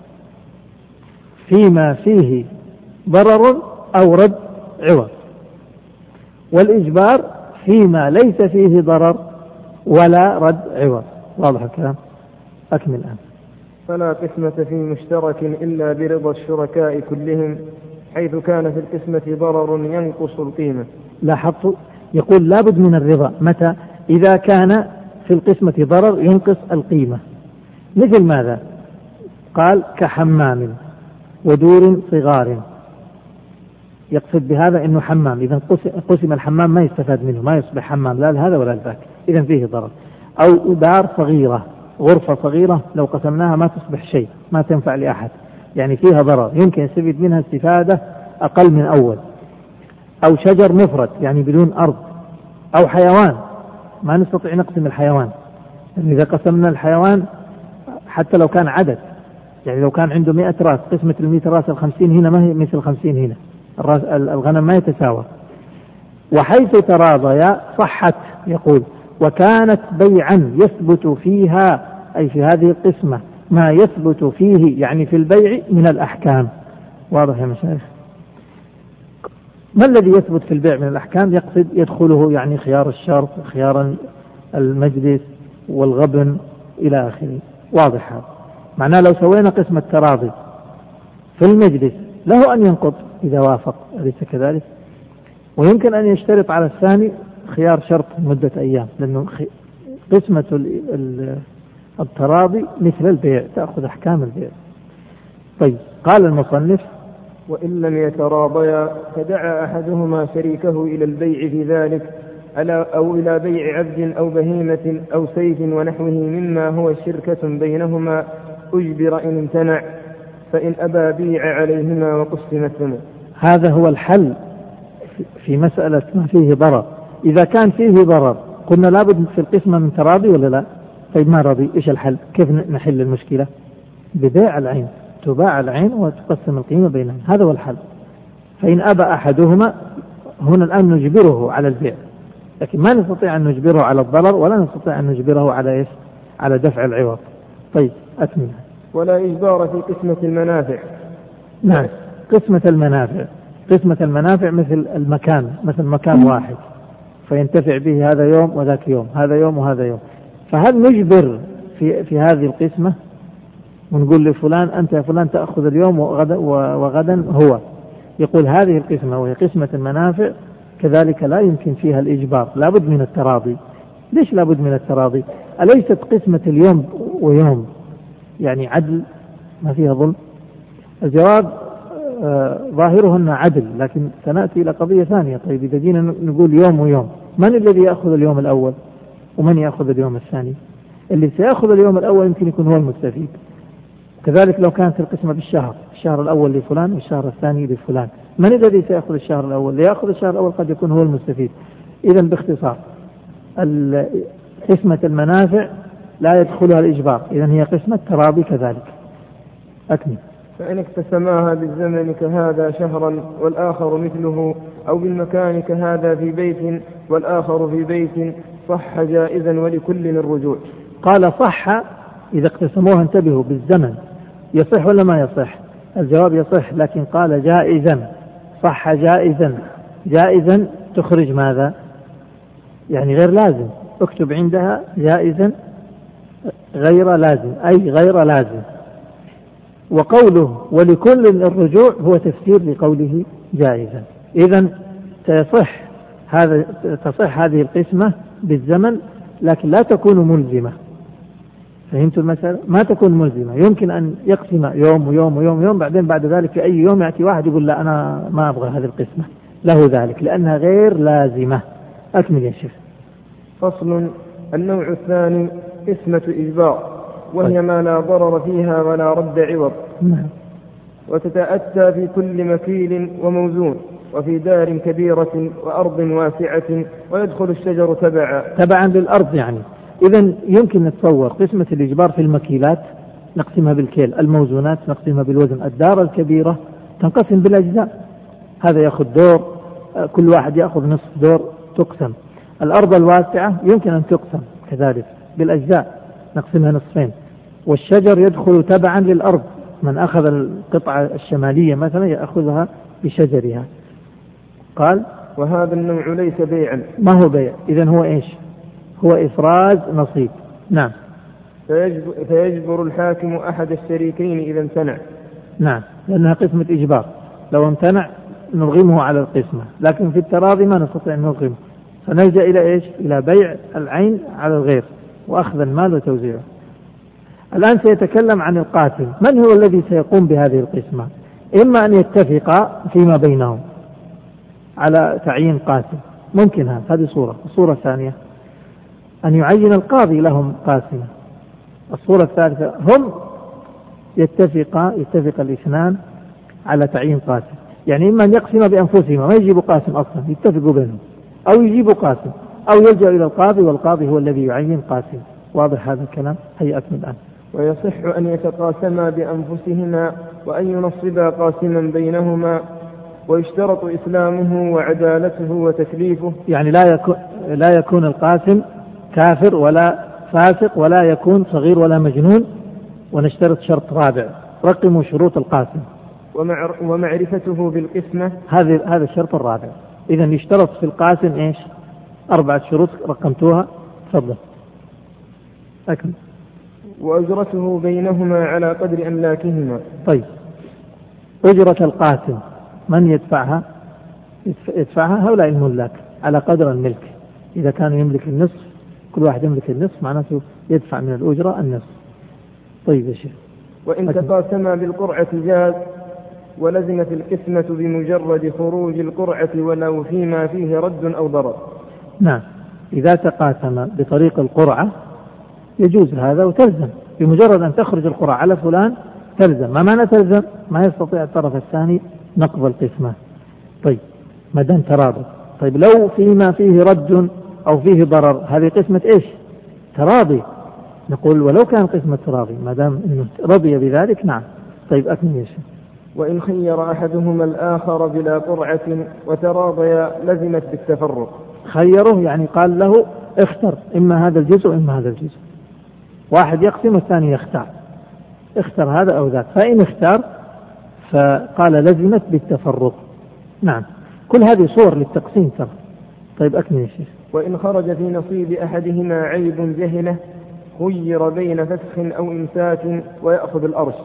فيما فيه ضرر أو رد عوض، والإجبار فيما ليس فيه ضرر ولا رد عوض. واضح الكلام؟ أكمل الآن.
فلا قسمة في مشترك إلا برضا الشركاء كلهم، حيث كان في القسمة ضرر ينقص القيمة.
لاحظت يقول لابد من الرضا متى؟ إذا كان في القسمة ضرر ينقص القيمة. مثل ماذا؟ قال كحمام ودور صغار، يقصد بهذا أنه حمام، إذا قسم الحمام ما يستفاد منه، ما يصبح حمام لا لهذا ولا لذاك، إذا فيه ضرر. أو دار صغيرة، غرفة صغيرة لو قسمناها ما تصبح شيء، ما تنفع لأحد، يعني فيها ضرر يمكن يستفيد منها استفادة أقل من أول. أو شجر مفرد يعني بدون أرض. أو حيوان، ما نستطيع نقسم الحيوان، يعني إذا قسمنا الحيوان حتى لو كان عدد، يعني لو كان عنده 100 رأس، قسمة 100 رأس 50 هنا ما هي مثل 50 هنا، الغنم ما يتساوى. وحيث تراضيا صحت، يقول وكانت بيعا يثبت فيها، أي في هذه القسمة ما يثبت فيه يعني في البيع من الأحكام. واضح يا مشايخ؟ ما الذي يثبت في البيع من الأحكام؟ يقصد يدخله يعني خيار الشرط، خيار المجلس والغبن إلى آخره. واضح هذا؟ معناه لو سوينا قسمة تراضي في المجلس له أن ينقض إذا وافق، أليس كذلك؟ ويمكن أن يشترط على الثاني خيار شرط مدة أيام، لأنه قسمة التراضي مثل البيع، تأخذ أحكام البيع. طيب قال المصنف:
وإن لم يتراضيا فدعا أحدهما شريكه إلى البيع في ذلك، أو إلى بيع عبد أو بهيمة أو سيف ونحوه مما هو شركة بينهما، أجبر إن امتنع، فإن أبى بيع عليهما وقسم الثمن.
هذا هو الحل في مسألة ما فيه ضرر. إذا كان فيه ضرر قلنا لابد في القسمة من تراضي ولا لا؟ طيب ما رضي، إيش الحل؟ كيف نحل المشكلة؟ ببيع العين، تباع العين وتقسم القيمة بينهم، هذا هو الحل. فإن أبى أحدهما، هنا الآن نجبره على البيع، لكن ما نستطيع أن نجبره على الضرر، ولا نستطيع أن نجبره على إيش؟ على دفع العوض. طيب أكمل.
ولا إجبار في قسمة المنافع.
نعم، قسمة المنافع، قسمة المنافع مثل المكان، مثل مكان واحد فينتفع به هذا يوم وذاك يوم، هذا يوم وهذا يوم، فهل نجبر في هذه القسمة ونقول لفلان أنت يا فلان تأخذ اليوم وغدا هو؟ يقول هذه القسمة وهي قسمة المنافع كذلك لا يمكن فيها الإجبار، لابد من التراضي. ليش لابد من التراضي؟ أليست قسمة اليوم ويوم يعني عدل ما فيها ظلم؟ الجواب ظاهره أنه عدل، لكن سنأتي إلى قضية ثانية. طيب إذا جينا نقول يوم ويوم، من الذي يأخذ اليوم الأول ومن يأخذ اليوم الثاني؟ اللي سيأخذ اليوم الأول يمكن يكون هو المستفيد. كذلك لو كانت القسمة بالشهر، الشهر الأول لفلان والشهر الثاني لفلان، من الذي سيأخذ الشهر الأول؟ ليأخذ الشهر الأول قد يكون هو المستفيد. إذا باختصار قسمة المنافع لا يدخلها الإجبار، إذن هي قسمة تراضي كذلك. أكمل.
فإن اقتسماها بالزمن كهذا شهرا والآخر مثله، أو بالمكان كهذا في بيت والآخر في بيت، صح جائزا ولكل الرجوع.
قال صح إذا اقتسموها، انتبهوا بالزمن، يصح ولا ما يصح؟ الجواب يصح، لكن قال جائزا، صح جائزا. جائزا تخرج ماذا؟ يعني غير لازم، اكتب عندها جائزا غير لازم، أي غير لازم. وقوله ولكل الرجوع هو تفسير لقوله جائزا. إذن تصح هذه القسمة بالزمن، لكن لا تكون ملزمة. فهمت المسألة؟ ما تكون ملزمة، يمكن أن يقسم يوم ويوم ويوم ويوم، بعدين بعد ذلك في أي يوم يأتي واحد يقول لا أنا ما أبغى هذه القسمة، له ذلك لأنها غير لازمة. أكمل يا شيخ.
فصل. النوع الثاني قسمة إجبار، وهي ما لا ضرر فيها ولا رد عوض. وتتأتى في كل مكيل وموزون، وفي دار كبيرة وأرض واسعة، ويدخل الشجر تبعا.
تبعا للأرض، يعني إذن يمكن نتصور قسمة الإجبار في المكيلات نقسمها بالكيل، الموزونات نقسمها بالوزن، الدار الكبيرة تنقسم بالأجزاء، هذا يأخذ دور، كل واحد يأخذ نصف دور تقسم. الأرض الواسعة يمكن أن تقسم كذلك بالأجزاء نقسمها نصفين. والشجر يدخل تبعا للأرض، من أخذ القطعة الشمالية مثلا يأخذها بشجرها. قال
وهذا النوع ليس بيعا.
ما هو بيع، إذن هو إيش؟ هو إفراز نصيب. نعم.
فيجبر الحاكم أحد الشريكين إذا امتنع.
نعم، لأنها قسمة إجبار، لو امتنع نرغمه على القسمة، لكن في التراضي ما نستطيع أن نرغمه، فنلجأ إلى إيش؟ إلى بيع العين على الغير وأخذ المال وتوزيعه. الآن سيتكلم عن القاسم. من هو الذي سيقوم بهذه القسمة؟ إما أن يتفقا فيما بينهم على تعيين قاسم، ممكن هذه صورة. الصورة الثانية أن يعين القاضي لهم قاسمة. الصورة الثالثة هم يتفق الاثنان على تعيين قاسم، يعني إما أن يقسم بأنفسهما ما يجيبوا قاسم أصلا، يتفقوا بينهم، أو يجيبوا قاسم، أو يلجأ إلى القاضي والقاضي هو الذي يعين قاسم. واضح هذا الكلام؟ هيئة من الآن.
ويصح أن يتقاسما بأنفسهما وأن ينصبا قاسما بينهما، ويشترط إسلامه وعدالته وتكليفه.
يعني لا يكون القاسم كافر ولا فاسق ولا يكون صغير ولا مجنون. ونشترط شرط رابع، رقموا شروط القاسم.
ومعرفته بالقسمة.
هذا الشرط الرابع. إذن يشترط في القاسم إيش؟ 4 شروط رقمتوها. تفضل أكمل.
وأجرته بينهما على قدر أملاكهما.
طيب، أجرة القاسم من يدفعها؟ يدفعها هؤلاء الملاك على قدر الملك. إذا كان يملك النصف، كل واحد يملك النصف، معناته يدفع من الأجرة النصف. طيب يا شيخ.
وإن تقاسما بالقرعة جاز، ولزمت القسمة بمجرد خروج القرعة ولو فيما فيه رد أو ضرر.
نعم، إذا تقاسم بطريق القرعة يجوز هذا وتلزم، بمجرد أن تخرج القرعة على فلان تلزم. ما معنى تلزم؟ ما يستطيع الطرف الثاني نقض القسمة. طيب، ما دام تراضي. طيب، لو فيما فيه رد أو فيه ضرر، هذه قسمة إيش؟ تراضي. نقول ولو كان قسمة تراضي ما دام إنه رضي بذلك. نعم. طيب أكمل يا شيخ.
وإن خير أحدهما الآخر بلا قرعة وتراضيا لزمت بالتفرق.
خيره يعني قال له اختر، إما هذا الجزء وإما هذا الجزء. واحد يقسم والثاني يختار، اختر هذا أو ذاك، فإن اختار فقال لزمت بالتفرق. نعم، كل هذه صور للتقسيم ترى. طيب أكمل يا شيخ.
وإن خرج في نصيب أحدهما عيب جهلة خير بين فسخ أو إمساك ويأخذ الأرش.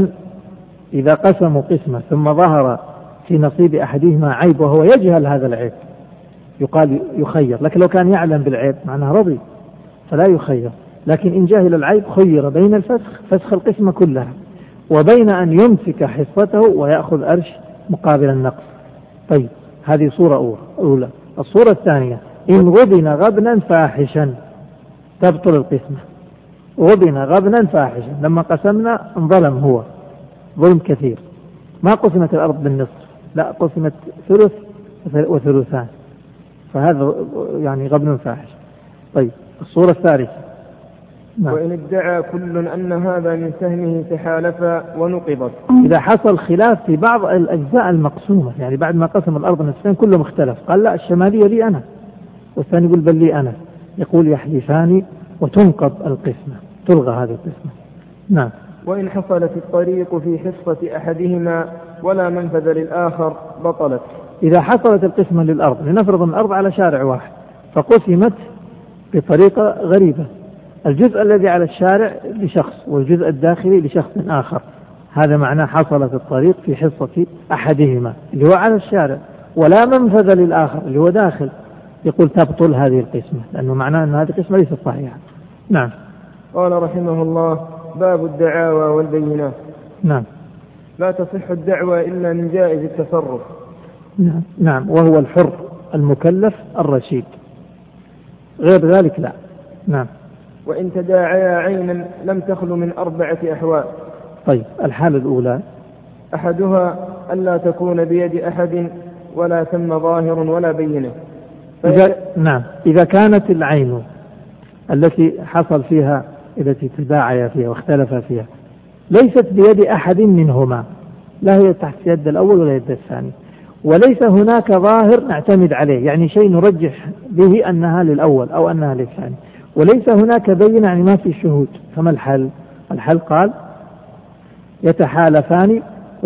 إذا قسموا قسمة ثم ظهر في نصيب أحدهما عيب وهو يجهل هذا العيب يقال يخير، لكن لو كان يعلم بالعيب معناه رضي فلا يخير. لكن إن جهل العيب خير بين فسخ القسمة كلها وبين أن يمسك حصته ويأخذ أرش مقابل النقص. طيب، هذه صورة أولى. الصورة الثانية إن غبن غبنا فاحشا تبطل القسمة. غبن غبنا فاحشا، لما قسمنا انظلم، هو ظلم كثير، ما قسمت الأرض بالنصف، لا قسمت ثلث وثلثان، فهذا يعني غبن فاحش. طيب، الصورة الثالثة.
وإن ادعى كل أن هذا من سهمه تحالفا ونقضت.
إذا حصل خلاف في بعض الأجزاء المقسومة، يعني بعد ما قسم الأرض نصفين كله مختلف، قال لا الشمالية لي أنا والثاني يقول بل لي أنا، يقول يحلفان وتنقض القسمة، تلغى هذه القسمة. نعم.
وإن حصلت الطريق في حصة أحدهما ولا منفذ للآخر بطلت.
إذا حصلت القسمة للأرض، لنفرض الأرض على شارع واحد فقسمت بطريقة غريبة، الجزء الذي على الشارع لشخص والجزء الداخلي لشخص آخر، هذا معناه حصلت الطريق في حصة أحدهما اللي هو على الشارع ولا منفذ للآخر اللي هو داخل، يقول تبطل هذه القسمة، لأنه معناه أن هذه القسمة ليست صحيحة. نعم.
قال رحمه الله: باب الدعاوى والبينات.
نعم.
لا تصح الدعوى إلا من جائز التصرف.
نعم، وهو الحر المكلف الرشيد، غير ذلك لا. نعم.
وإن تداعيا عينا لم تخل من 4 أحوال.
طيب، الحالة الأولى
أحدها ألا تكون بيد أحد ولا ثم ظاهر ولا بينه.
نعم، إذا كانت العين التي حصل فيها، التي تداعيا فيها واختلف فيها، ليست بيد أحد منهما، لا هي تحت يد الأول ولا يد الثاني، وليس هناك ظاهر نعتمد عليه، يعني شيء نرجح به أنها للأول أو أنها للثاني، وليس هناك بينة، يعني ما في شهود. فما الحل؟ الحل قال يتحالفان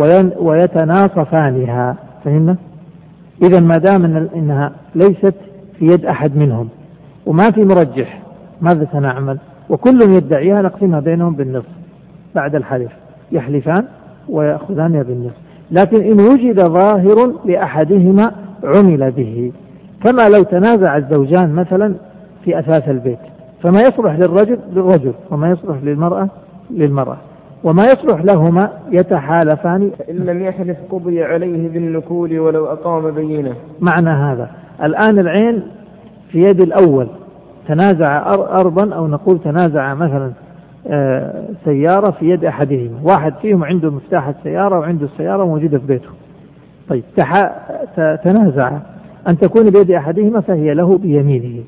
ويتناصفانها. فهمنا؟ إذا ما دام إنها ليست في يد أحد منهم وما في مرجح، ماذا سنعمل؟ وكل يدعيها نقسمها بينهم بالنصف بعد الحلف، يحلفان ويأخذان بالنصف. لكن إن وجد ظاهر لأحدهما عمل به، كما لو تنازع الزوجان مثلا في أثاث البيت، فما يصلح للرجل للرجل وما يصلح للمرأة للمرأة، وما يصلح لهما يتحالفان.
إن لم يحلف قضي عليه بالنكول ولو أقام بينه.
معنى هذا الآن العين في يد الأول، تنازع أرضا أو نقول تنازع مثلا سيارة في يد أحدهما، واحد فيهم عنده مفتاح السيارة وعنده السيارة موجودة في بيته. طيب تنازع أن تكون بيد أحدهما فهي له بيمينه،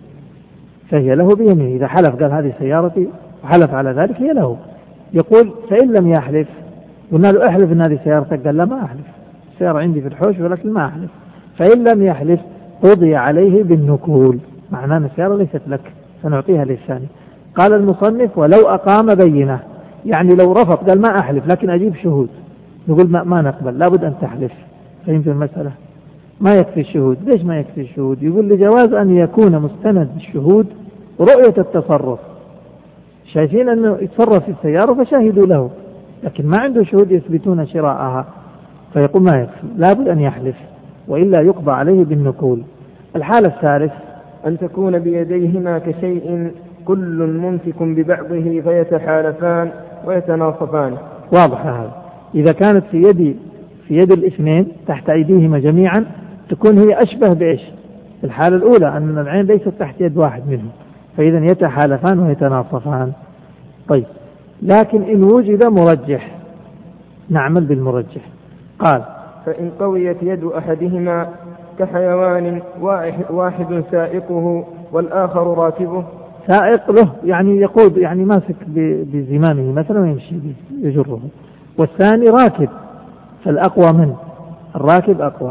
إذا حلف قال هذه سيارتي وحلف على ذلك هي له. يقول فإن لم يحلف، قلنا له احلف ان هذه سيارتك، قال لا ما احلف، السيارة عندي في الحوش ولكن ما احلف. فإن لم يحلف قضي عليه بالنكول، معناه أن السيارة ليست لك سنعطيها للثاني. قال المصنف ولو أقام بينة، يعني لو رفض قال ما أحلف لكن أجيب شهود، نقول ما نقبل، لابد أن تحلف. فهمت المسألة؟ ما يكفي الشهود. ليش ما يكفي الشهود؟ يقول لجواز أن يكون مستند الشهود رؤية التصرف، شايفين أنه يتصرف في السيارة فشاهدوا له، لكن ما عنده شهود يثبتون شراءها، فيقول ما يكفي، لابد أن يحلف وإلا يقضى عليه بالنكول. الحالة الثالث
أن تكون بيديهما كشيء كل ممسك ببعضه فيتحالفان ويتناصفان.
واضح هذا. إذا كانت في يد الاثنين تحت أيديهما جميعا تكون هي أشبه بإيش؟ الحالة الأولى أن العين ليست تحت يد واحد منهم، فإذا يتحالفان ويتناصفان. طيب لكن إن وجد مرجح نعمل بالمرجح. قال
فإن قويت يد أحدهما كحيوان واحد سائقه والآخر راكبه.
سائق له يعني يقود، يعني ماسك بزمامه مثلا ويمشي به يجره، والثاني راكب، فالأقوى منه الراكب أقوى.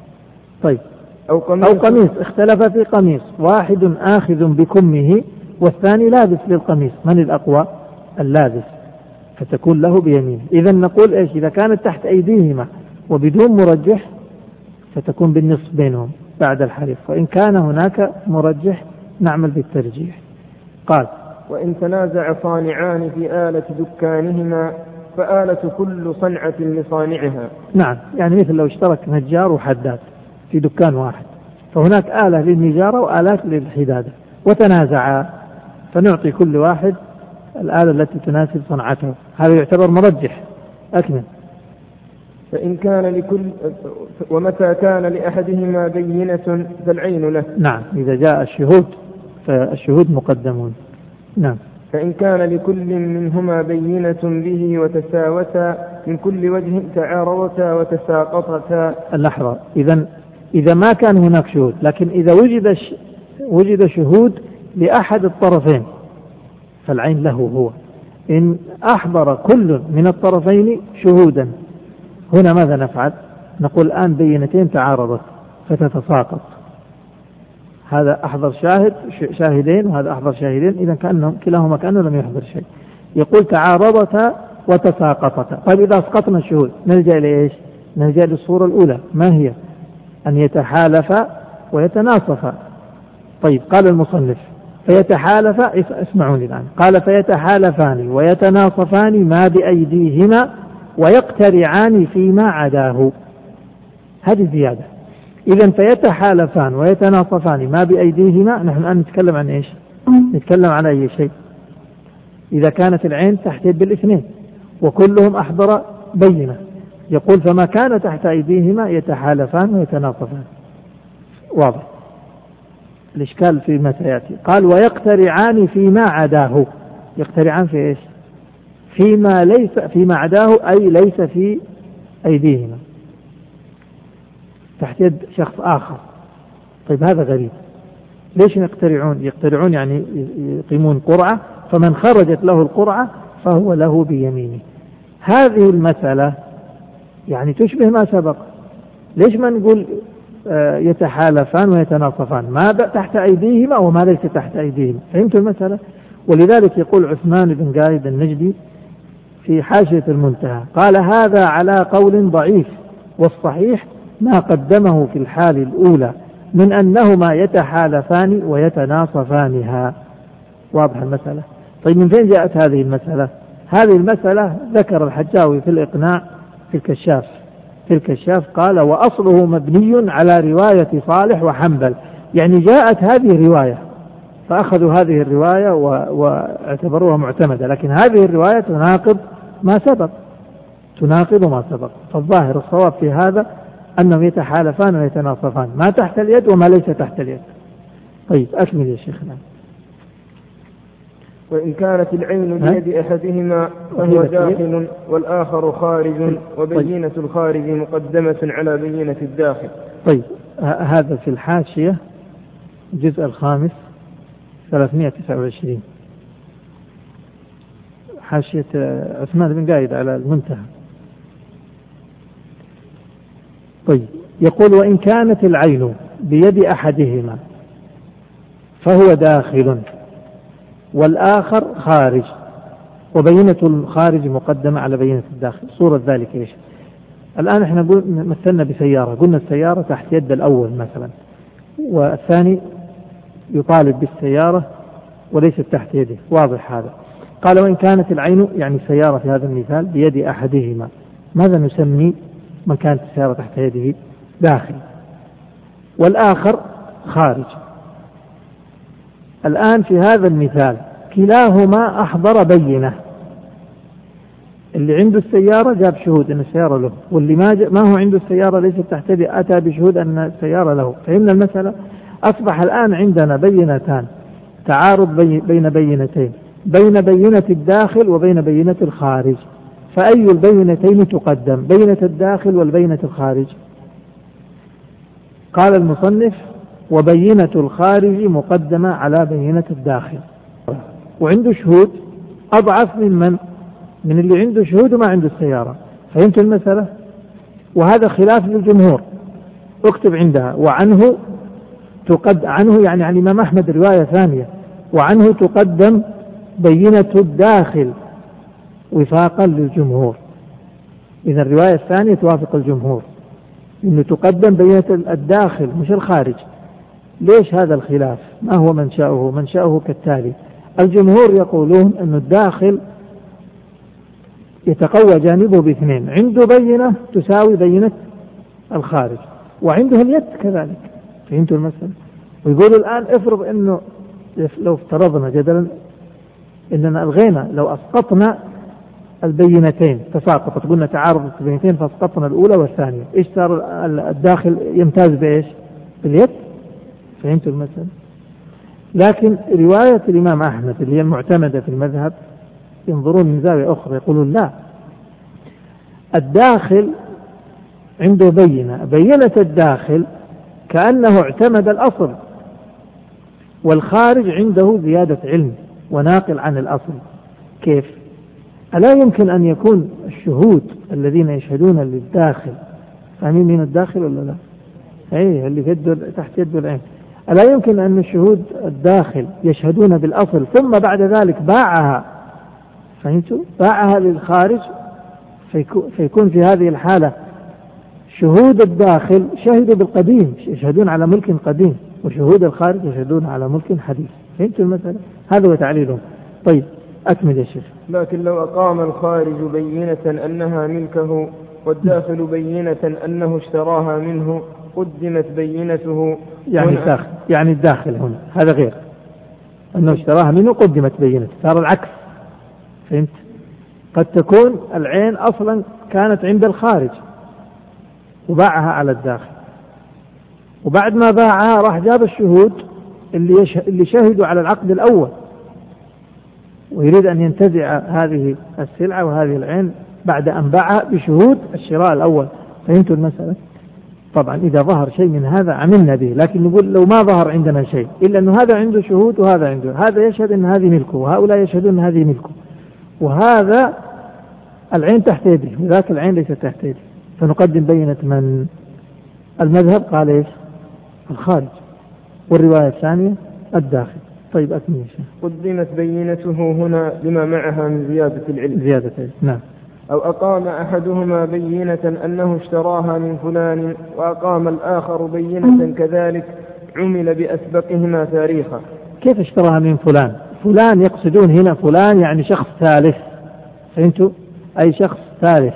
طيب أو قميص، اختلف في قميص، واحد آخذ بكمه والثاني لابس للقميص، من الأقوى؟ اللابس، فتكون له بيمينه. إذا نقول إيش؟ إذا كانت تحت أيديهما وبدون مرجح فتكون بالنصف بينهم بعد الحلف، وإن كان هناك مرجح نعمل بالترجيح. قال
وإن تنازع صانعان في آلة دكانهما فآلة كل صنعة لصانعها.
نعم، يعني مثل لو اشترك نجار وحداد في دكان واحد، فهناك آلة للنجارة وآلات للحدادة، وتنازعا فنعطي كل واحد الآلة التي تناسب صنعته، هذا يعتبر مرجح. أكمل.
فإن كان ومتى كان لأحدهما بينة فالعين له.
نعم، إذا جاء الشهود فالشهود مقدمون. نعم.
فإن كان لكل منهما بينة به وتساوتا من كل وجه تعارضتا وتساقطتا.
اللحظة، إذا ما كان هناك شهود، لكن إذا وجد شهود لأحد الطرفين فالعين له هو. إن أحضر كل من الطرفين شهودا، هنا ماذا نفعل؟ نقول الآن بينتين تعارضت فتتساقط، هذا أحضر شاهدين وهذا أحضر شاهدين، إذا كلاهما كأنه لم يحضر شيء. يقول تعارضتا وتساقطتا. طيب إذا أسقطنا الشهود نلجأ إلى إيش؟ نلجأ للصورة الأولى، ما هي؟ أن يتحالفا ويتناصفا. طيب قال المصنف فيتحالفا، اسمعوني الآن، قال فيتحالفان ويتناصفان ما بأيديهما ويقترعان فيما عداه. هذه زيادة. إذن فيتحالفان ويتناصفان ما بأيديهما، نحن الآن نتكلم عن إيش؟ نتكلم عن أي شيء؟ إذا كانت العين تحت يد الاثنين وكلهم أحضر بينة، يقول فما كان تحت أيديهما يتحالفان ويتناصفان. واضح الإشكال في متى يأتي. قال ويقترعان فيما عداه. يقترعان في إيش؟ فيما عداه، أي ليس في أيديهما، تحت يد شخص آخر. طيب هذا غريب، ليش يقترعون؟ يقترعون يعني يقيمون قرعة، فمن خرجت له القرعة فهو له بيمينه. هذه المسألة يعني تشبه ما سبق. ليش ما نقول يتحالفان ويتناصفان، ما تحت أيديهما وما ليس تحت أيديهما؟ فهمتوا المسألة؟ ولذلك يقول عثمان بن قايد النجدي في حاشية المنتهى قال: هذا على قول ضعيف، والصحيح ما قدمه في الحال الأولى من أنهما يتحالفان ويتناصفانها. واضح المسألة؟ طيب من فين جاءت هذه المسألة؟ هذه المسألة ذكر الحجاوي في الإقناع في الكشاف قال: وأصله مبني على رواية صالح وحنبل. يعني جاءت هذه الرواية فأخذوا هذه الرواية واعتبروها معتمدة، لكن هذه الرواية تناقض ما سبق. فالظاهر الصواب في هذا أنهم يتحالفان ويتناصفان، ما تحت اليد وما ليس تحت اليد. طيب أكمل يا شيخنا.
وإن كانت العين بيد أحدهما فهو داخل والآخر خارج، وبينة الخارج مقدمة على بينة الداخل.
طيب هذا في الحاشية الجزء الخامس 329 حاشية عثمان بن قايد على المنتهى. طيب يقول: وإن كانت العين بيد أحدهما فهو داخل والآخر خارج، وبينة الخارج مقدمة على بينة الداخل. صورة ذلك إيش؟ الآن احنا مثلنا بسيارة، قلنا السيارة تحت يد الأول مثلا، والثاني يطالب بالسيارة وليست تحت يده. واضح هذا؟ قال: وإن كانت العين يعني السيارة في هذا المثال بيد أحدهما، ماذا نسمي من كانت السيارة تحت يده؟ داخل، والآخر خارج. الآن في هذا المثال كلاهما أحضر بينة. اللي عنده السيارة جاب شهود أن السيارة له، واللي ما هو عنده السيارة ليس تحت يده أتى بشهود أن السيارة له. فهمنا المسألة؟ أصبح الآن عندنا بينتان، تعارض بين بينتين، بين بينة الداخل وبين بينة الخارج. فأي البينتين تقدم، بينة الداخل والبينة الخارج؟ قال المصنف: وبينة الخارج مقدمة على بينة الداخل. وعنده شهود أضعف من اللي عنده شهود وما عنده السيارة. فهمت المسألة؟ وهذا خلاف للجمهور. اكتب عندها: وعنه عنه يعني عن الإمام أحمد رواية ثانية، وعنه تقدم بينة الداخل وفاقا للجمهور. إذا الرواية الثانية توافق الجمهور، إنه تقدم بينة الداخل مش الخارج. ليش هذا الخلاف؟ ما هو منشأه؟ منشأه كالتالي: الجمهور يقولون أن الداخل يتقوى جانبه باثنين، عنده بينة تساوي بينة الخارج، وعنده اليد كذلك. فهمتوا المسألة؟ ويقولوا الآن افرض أنه لو افترضنا جدلا أننا ألغينا، لو أسقطنا البينتين تساقطت، قلنا تعارض البينتين فاسقطنا الأولى والثانية، إيش صار؟ الداخل يمتاز بإيش؟ باليد. فهمتوا المسألة؟ لكن رواية الإمام أحمد اللي هي المعتمدة في المذهب ينظرون من زاوية أخرى، يقولون لا، الداخل عنده بينة الداخل كأنه اعتمد الأصل، والخارج عنده زيادة علم وناقل عن الأصل. كيف؟ ألا يمكن أن يكون الشهود الذين يشهدون للداخل، فاهمين من الداخل ولا لا؟ أي اللي تحت يد العين. ألا يمكن أن الشهود الداخل يشهدون بالأصل ثم بعد ذلك باعها، فهمتوا؟ باعها للخارج، فيكون في هذه الحالة شهود الداخل شهدوا بالقديم، يشهدون على ملك قديم، وشهود الخارج يشهدون على ملك حديث. فهمتوا المسألة؟ هذا هو تعليلهم. طيب أكمل يا شيخ.
لكن لو أقام الخارج بينة أنها ملكه والداخل بينة أنه اشتراها منه قدمت بينته.
يعني الداخل هنا هذا غير أنه اشتراها منه قدمت بينته، صار العكس. فهمت؟ قد تكون العين أصلا كانت عند الخارج وباعها على الداخل، وبعد ما باعها راح جاب الشهود اللي شهدوا على العقد الأول، ويريد أن ينتزع هذه السلعة وهذه العين بعد أن باعها بشهود الشراء الأول. فهمتوا المسألة؟ طبعا إذا ظهر شيء من هذا عملنا به، لكن نقول لو ما ظهر عندنا شيء إلا أنه هذا عنده شهود وهذا عنده، هذا يشهد أن هذه ملكه وهؤلاء يشهدون أن هذه ملكه، وهذا العين تحت يده وذاك العين ليست تحت يده، فنقدم بينة من؟ المذهب قال إيش؟ الخارج، والرواية الثانية الداخل. طيب أكمل.
قدمت بينته هنا لما معها من زيادة العلم.
زيادة العلم، نعم.
أو أقام أحدهما بينة أنه اشتراها من فلان وأقام الآخر بينة كذلك، عمل بأسبقهما تاريخا.
كيف اشتراها من فلان؟ فلان يقصدون هنا فلان يعني شخص ثالث، فهمتوا؟ أي شخص ثالث.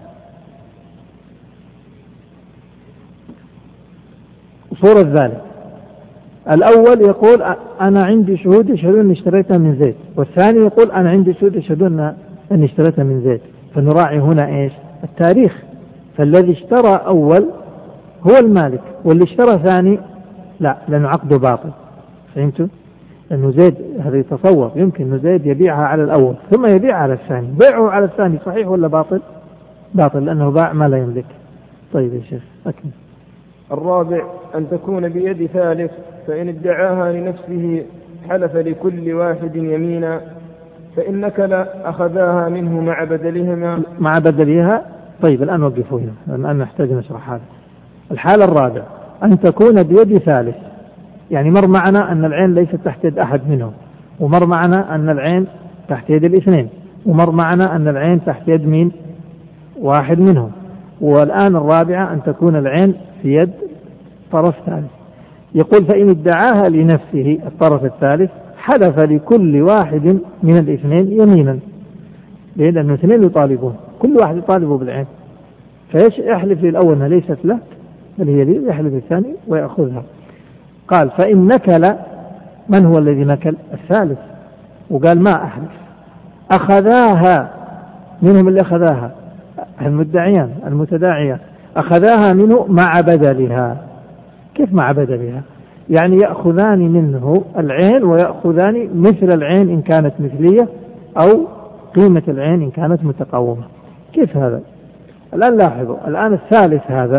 صورة ذلك الأول يقول أنا عندي شهود يشهدون أني اشتريتها من زيد، والثاني يقول أنا عندي شهود يشهدون أني اشتريتها من زيد، فنراعي هنا إيش؟ التاريخ. فالذي اشترى أول هو المالك، واللي اشترى ثاني لا، لأنه عقده باطل. فهمتوا؟ لأنه زيد هذا يتصور يمكن أنه زيد يبيعها على الأول ثم يبيعها على الثاني، بيعه على الثاني صحيح ولا باطل؟ باطل، لأنه باع ما لا يملك. طيب يا شيخ أكمل.
الرابع أن تكون بيد ثالث، فإن ادعاها لنفسه حلف لكل واحد يمينا، فإنك لا أخذاها منه مع بدلهما.
مع بدلها. طيب الآن وقفوا هنا، الآن نحتاج نشرح هذا. الحالة الرابع أن تكون بيد ثالث، يعني مر معنا أن العين ليست تحت يد أحد منهم، ومر معنا أن العين تحت يد الاثنين، ومر معنا أن العين تحت يد مين؟ واحد منهم. والآن الرابعة أن تكون العين في يد طرف ثالث. يقول فإن ادعاها لنفسه الطرف الثالث حلف لكل واحد من الاثنين يمينا، لأن الاثنين يطالبون، كل واحد يطالبه بالعين، فيش يحلف للأول أنها ليست له بل هي لي، يحلف للثاني ويأخذها. قال فإن نكل، من هو الذي نكل؟ الثالث، وقال ما أحلف، أخذاها منهم، اللي أخذاها المدعيان المتداعيان، أخذاها منه مع بدلها. كيف مع بدلها؟ يعني يأخذان منه العين ويأخذان مثل العين إن كانت مثلية، أو قيمة العين إن كانت متقومة. كيف هذا؟ الآن لاحظوا، الآن الثالث هذا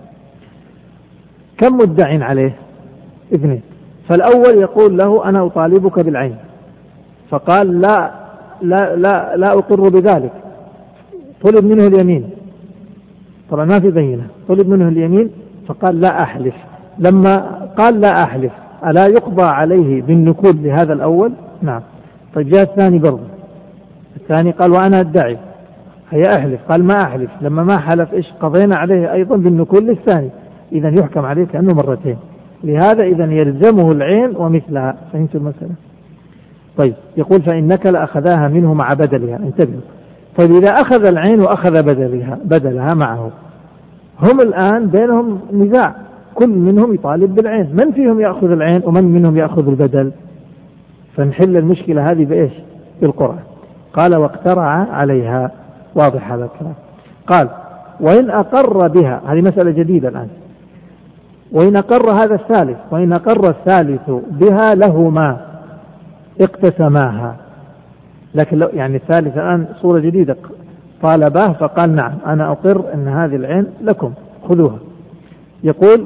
كم مدعين عليه؟ اثنين. فالأول يقول له أنا أطالبك بالعين، فقال لا لا لا لا أقر بذلك، طلب منه اليمين، طبعا ما في بينة، طلب منه اليمين فقال لا أحلف. لما قال لا أحلف ألا يقضى عليه بالنكول لهذا الأول؟ نعم. طيب جاء الثاني برضه، الثاني قال وأنا أدعي، هيا أحلف، قال ما أحلف، لما ما حلف إيش؟ قضينا عليه أيضا بالنكول للثاني، إذن يحكم عليه كأنه مرتين. لهذا إذن يلزمه العين ومثلها. فهمت المسألة؟ طيب يقول فإن نكل أخذاها منه مع بدلها. انتبهوا. طيب إذا أخذ العين وأخذ بدلها معه، هم الآن بينهم نزاع، كل منهم يطالب بالعين، من فيهم يأخذ العين ومن منهم يأخذ البدل؟ فنحل المشكلة هذه بإيش؟ بالقرآن. قال واقترع عليها. واضح هذا الكلام. قال وإن أقر بها، هذه مسألة جديدة الآن، وإن أقر هذا الثالث، وإن أقر الثالث بها لهما اقتسماها. لكن يعني الثالث الآن صورة جديدة، طالباه فقال نعم أنا أقر أن هذه العين لكم خذوها. يقول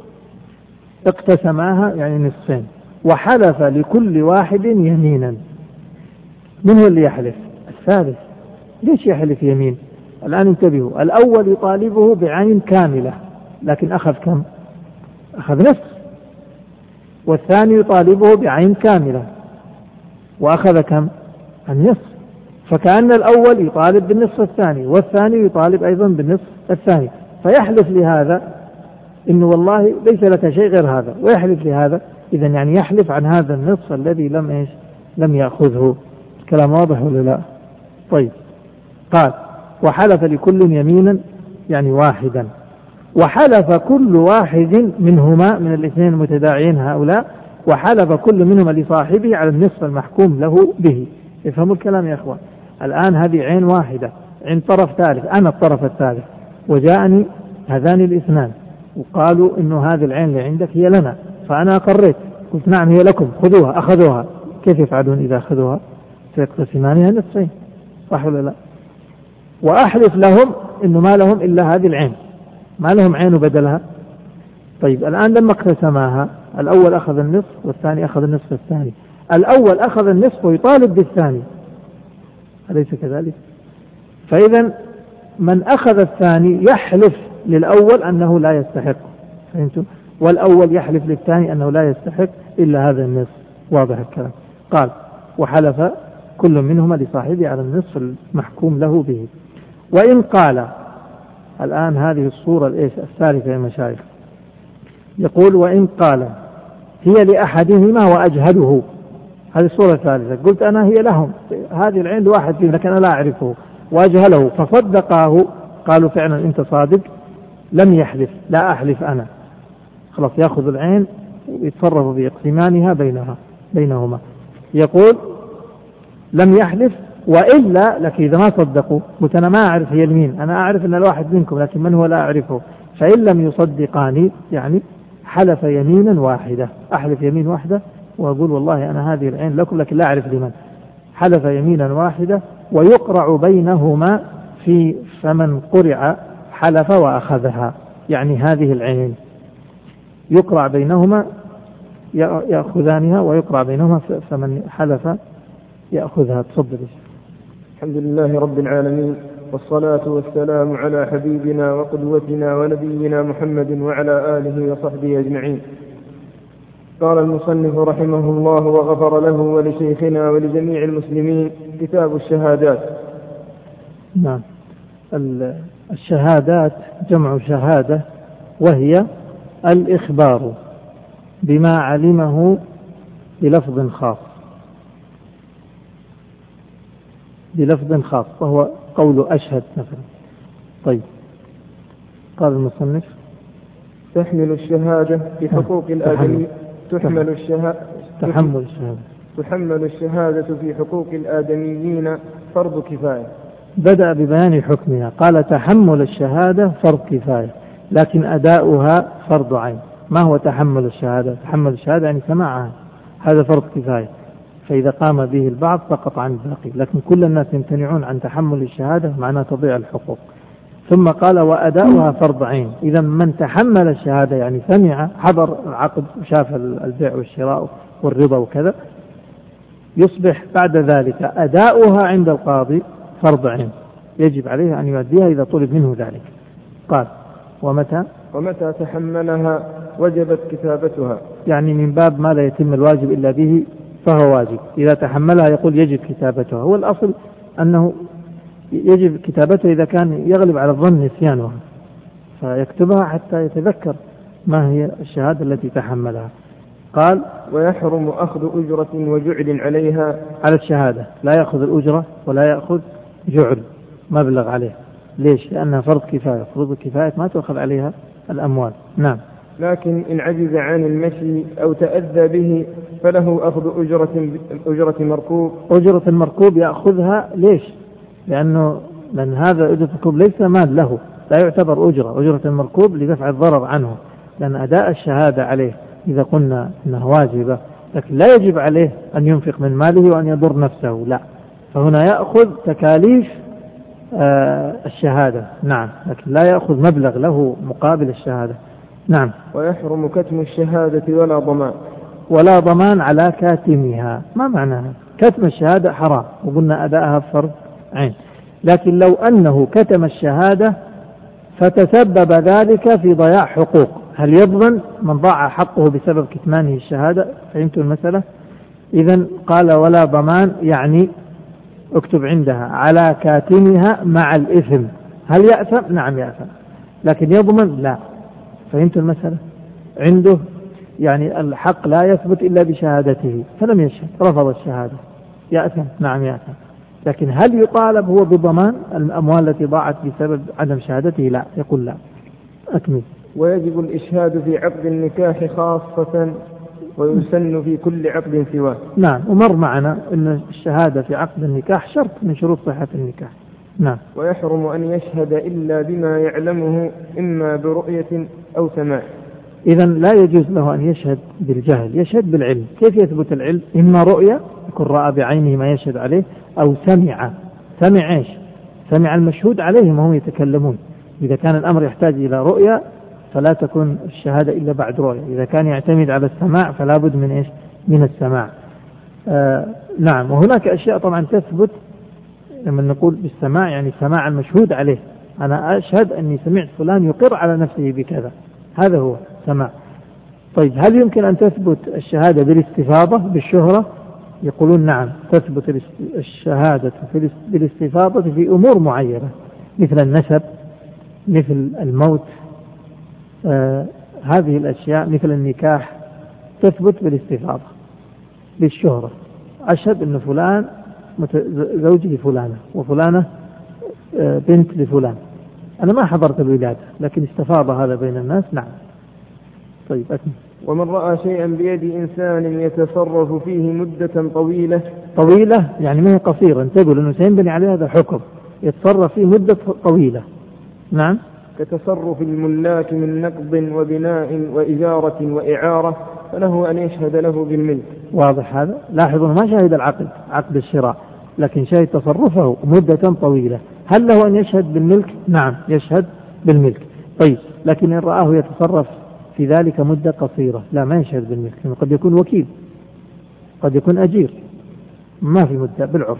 اقتسماها يعني نصفين، وحلف لكل واحد يمينا. من هو اللي يحلف؟ الثالث. ليش يحلف يمين؟ الآن انتبهوا، الأول يطالبه بعين كاملة لكن أخذ كم؟ أخذ نصف، والثاني يطالبه بعين كاملة وأخذ كم؟ النصف. فكأن الأول يطالب بالنصف الثاني، والثاني يطالب أيضا بالنصف الثاني، فيحلف لهذا إنه والله ليس لك شيء غير هذا، ويحلف لهذا، إذن يعني يحلف عن هذا النصف الذي لم يأخذه. كلام واضح ولا لا؟ طيب قال وحلف لكل يمينا يعني واحدا، وحلف كل واحد منهما من الاثنين المتداعيين هؤلاء، وحلف كل منهما لصاحبه على النصف المحكوم له به. يفهموا الكلام يا أخوان؟ الآن هذه عين واحدة، عين طرف ثالث، أنا الطرف الثالث، وجاءني هذان الاثنان وقالوا إنه هذه العين اللي عندك هي لنا، فأنا أقريت قلت نعم هي لكم خذوها، أخذوها. كيف يفعلون إذا أخذوها؟ سيقتسمانها نصفين، صح ولا لا؟ وأحلف لهم إنه ما لهم إلا هذه العين، ما لهم عين بدلها. طيب الآن لما اقتسماها الأول أخذ النصف والثاني أخذ النصف الثاني، الأول أخذ النصف ويطالب بالثاني، أليس كذلك؟ فإذا من أخذ الثاني يحلف للأول أنه لا يستحق، فهمتم؟ والأول يحلف للثاني أنه لا يستحق إلا هذا النصف. واضح الكلام؟ قال وحلف كل منهما لصاحبه على النصف المحكوم له به. وإن قال، الآن هذه الصورة الثالثة يا مشايخ، يقول وإن قال هي لأحدهما وأجهله، هذه الصورة الثالثة، قلت أنا هي لهم، هذه العين لواحد فيهم لكن أنا لا أعرفه، وأجهله فصدقاه، قالوا فعلا أنت صادق، لم يحلف، لا أحلف أنا، خلاص يأخذ العين ويتصرف باقتمانها بينهما. يقول لم يحلف، وإلا لك إذا ما صدقوا، قلت أنا ما أعرف هي المين، أنا أعرف أن الواحد منكم لكن من هو لا أعرفه، فإن لم يصدقاني يعني حلف يمينا واحدة، أحلف يمين واحدة وأقول والله أنا هذه العين لكم لكن لا أعرف لمن، حلف يمينا واحدة ويقرع بينهما في فمن قرع حلف وأخذها، يعني هذه العين يقرع بينهما يأخذانها ويقرع بينهما فمن حلف يأخذها. تفضل.
الحمد لله رب العالمين، والصلاة والسلام على حبيبنا وقدوتنا ونبينا محمد وعلى آله وصحبه أجمعين. قال المصنف رحمه الله وغفر له ولشيخنا ولجميع المسلمين كتاب الشهادات.
نعم، الشهادات جمع شهادة، وهي الإخبار بما علمه بلفظ خاص وهو قول أشهد مثلا. طيب قال المصنف
تحمل الشهادة في حقوق الآدمي تحمل الشهادة في حقوق الآدميين فرض كفاية.
بدأ ببيان حكمها، قال تحمل الشهادة فرض كفاية، لكن أداؤها فرض عين. ما هو تحمل الشهادة؟ تحمل الشهادة يعني سماعها، هذا فرض كفاية، فإذا قام به البعض سقط عن الباقي، لكن كل الناس يمتنعون عن تحمل الشهادة، معناه تضيع الحقوق. ثم قال وأداؤها فرض عين، إذا من تحمل الشهادة يعني سمع، حضر العقد وشاف البيع والشراء والربا وكذا، يصبح بعد ذلك أداؤها عند القاضي فرض عين، يجب عليه أن يؤديها إذا طلب منه ذلك. قال ومتى
تحملها وجبت كتابتها،
يعني من باب ما لا يتم الواجب إلا به فهو واجب، إذا تحملها يقول يجب كتابتها. هو الأصل أنه يجب كتابتها إذا كان يغلب على الظن نسيانها، فيكتبها حتى يتذكر ما هي الشهادة التي تحملها. قال
ويحرم أخذ أجرة وجعل عليها،
على الشهادة لا يأخذ الأجرة ولا يأخذ جعل مبلغ عليه. ليش؟ لأنها فرض كفاية، فرض الكفاية ما تأخذ عليها الأموال. نعم.
لكن إن عجز عن المشي أو تأذى به فله أخذ أجرة مركوب.
أجرة المركوب يأخذها. ليش؟ لأن هذا أجرة المركوب ليس مال له، لا يعتبر أجرة المركوب لدفع الضرر عنه، لأن أداء الشهادة عليه إذا قلنا أنها واجبة، لكن لا يجب عليه أن ينفق من ماله وأن يضر نفسه، لا، فهنا يأخذ تكاليف الشهادة. نعم، لكن لا يأخذ مبلغ له مقابل الشهادة. نعم.
ويحرم كتم الشهادة
ولا ضمان على كاتمها. ما معناها؟ كتم الشهادة حرام، وقلنا أداءها فرض عين، لكن لو أنه كتم الشهادة فتسبب ذلك في ضياع حقوق، هل يضمن من ضاع حقه بسبب كتمانه الشهادة؟ فهمتوا المسألة؟ إذن قال ولا ضمان، يعني اكتب عندها على كاتمها مع الإثم. هل يأثم؟ نعم يأثم، لكن يضمن؟ لا. فهمتوا المسألة؟ عنده يعني الحق لا يثبت إلا بشهادته، فلم يشهد، رفض الشهادة، يأثم؟ نعم يأثم، لكن هل يطالب هو بضمان الأموال التي ضاعت بسبب عدم شهادته؟ لا، يقول لا. أكمل.
ويجب الإشهاد في عقد النكاح خاصة، ويسن في كل عقد سواه.
نعم، ومر معنا أن الشهادة في عقد النكاح شرط من شروط صحة النكاح. نعم.
ويحرم أن يشهد إلا بما يعلمه إما برؤية أو سماع.
إذن لا يجوز له أن يشهد بالجهل، يشهد بالعلم. كيف يثبت العلم؟ إما رؤية، يكون رأى بعينه ما يشهد عليه، أو سمع إيش؟ سمع المشهود عليهم وهم يتكلمون، إذا كان الأمر يحتاج إلى رؤية فلا تكون الشهادة إلا بعد رؤية. إذا كان يعتمد على السماع فلا بد من إيش؟ من السماع. نعم. وهناك أشياء طبعا تثبت لما نقول بالسماع، يعني سماع المشهود عليه، أنا أشهد أني سمعت فلان يقر على نفسه بكذا، هذا هو سماع. طيب هل يمكن أن تثبت الشهادة بالاستفاضة بالشهرة؟ يقولون نعم، تثبت الشهادة بالاستفاضة في أمور معينة مثل النسب، مثل الموت، هذه الأشياء مثل النكاح تثبت بالاستفاضة بالشهرة. أشهد أن فلان زوج لفلانة وفلانة بنت لفلان، أنا ما حضرت الولادة لكن استفاض هذا بين الناس. نعم. طيب أكمل.
ومن رأى شيئا بيد إنسان يتصرف فيه مدة
طويلة يعني ما هي قصيرة، انتبهوا لأنه سينبني عليه هذا الحكم، يتصرف فيه مدة طويلة. نعم.
كتصرف الملاك من نقض وبناء وإجارة وإعارة فله أن يشهد له بالملك.
واضح هذا؟ لاحظوا ما شهد العقد، عقد الشراء، لكن شهد تصرفه مدة طويلة. هل له أن يشهد بالملك؟ نعم يشهد بالملك. طيب لكن إن رآه يتصرف في ذلك مدة قصيرة لا، ما يشهد بالملك، يعني قد يكون وكيل، قد يكون أجير، ما في مدة بالعرف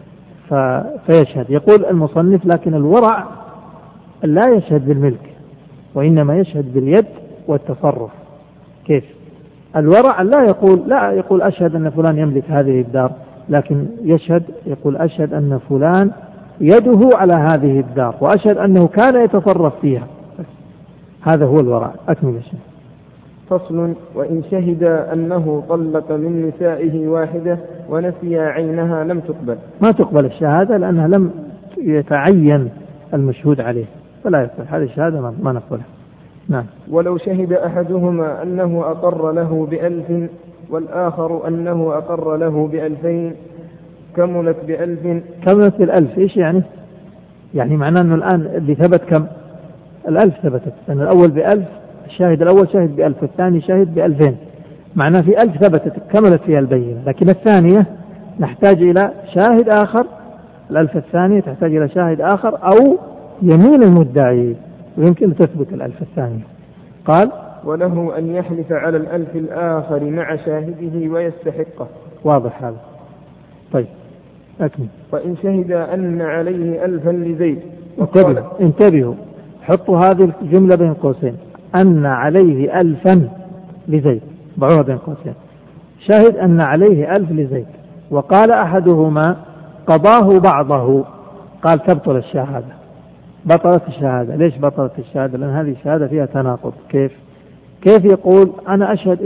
فيشهد. يقول المصنف لكن الورع لا يشهد بالملك وإنما يشهد باليد والتصرف. كيف؟ الورع لا يقول أشهد أن فلان يملك هذه الدار، لكن يشهد يقول أشهد أن فلان يده على هذه الدار وأشهد أنه كان يتصرف فيها. هذا هو الورع. أكمل يا شيخ.
فصل. وإن شهد أنه طلق من نسائه واحدة ونسي عينها لم تقبل.
ما تقبل الشهادة لأنها لم يتعين المشهود عليه، فلا يقبل هذه الشهادة، ما نقبلها. نعم.
ولو شهد أحدهما أنه أقر له ب1000 والآخر أنه أقر له ب2000 كملت ب1000.
إيش يعني؟ يعني معناه أنه الآن اللي ثبت كم؟ 1000 ثبتت، لأن الأول ب1000، الشاهد الأول شاهد ب1000 والثاني شاهد ب2000، معناه في 1000 ثبتت كملت فيها البينة. لكن الثانية نحتاج إلى شاهد آخر، 1000 الثانية تحتاج إلى شاهد آخر أو يمين المدعي، ويمكن تثبت 1000 الثانية. قال
وله أن يحلف على 1000 الآخر مع شاهده ويستحقه.
واضح هذا. طيب أكمل.
وإن شهد أن عليه 1000 لزيد.
انتبهوا حطوا هذه الجملة بين قوسين، أن عليه 1000 لزيد، ضعوها بين قوسين. شاهد أن عليه 1000 لزيد وقال أحدهما قضاه بعضه، قال تبطل الشهادة، بطلت الشهادة. ليش بطلت الشهادة؟ لأن هذه الشهادة فيها تناقض. كيف يقول أنا أشهد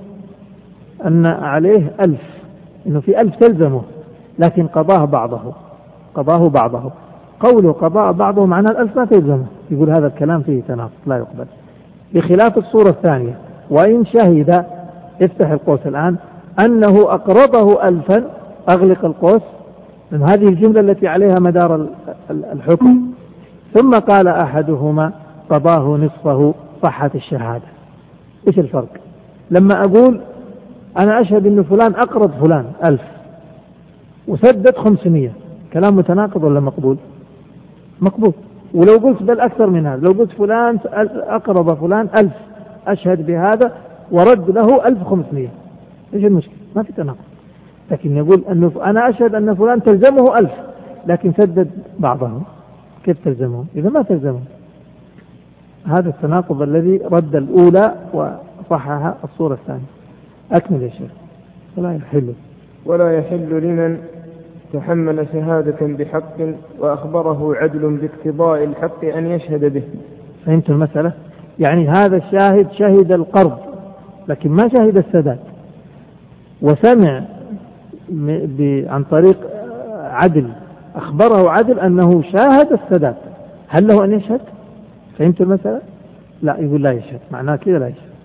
أن عليه 1000، إنه في 1000 تلزمه، لكن قضاه بعضه. قوله قضاء بعضه معناه 1000 ما تلزمه، يقول هذا الكلام فيه تناقض لا يقبل. بخلاف الصورة الثانية، وإن شهد، افتح القوس الآن، أنه أقرضه 1000، أغلق القوس، لأن هذه الجملة التي عليها مدار الحكم. ثم قال أحدهما قضاه نصفه، صحت الشهادة. إيش الفرق؟ لما أقول أنا أشهد أن فلان أقرض فلان 1000 وسدد 500، كلام متناقض ولا مقبول؟ مقبول. ولو قلت بل أكثر من هذا، لو قلت فلان أقرض فلان 1000 أشهد بهذا ورد له 1500، إيش المشكلة؟ ما في تناقض. لكن يقول أنه أنا أشهد أن فلان تلزمه 1000 لكن سدد بعضه، كيف تلزمه؟ إذا ما تلزمه. هذا التناقض الذي رد الأولى وصحها الصورة الثانية. أكمل يا شيخ.
ولا يحل لمن تحمل شهادة بحق وأخبره عدل باقتضاء الحق أن يشهد به.
فهمت المسألة؟ يعني هذا الشاهد شهد القرض لكن ما شهد السداد، وسمع عن طريق عدل أخبره عدل أنه شاهد السداد، هل له أن يشهد؟ فهمت المسألة؟ لا، يقول لا يشهد، معناه كذا لا يشهد.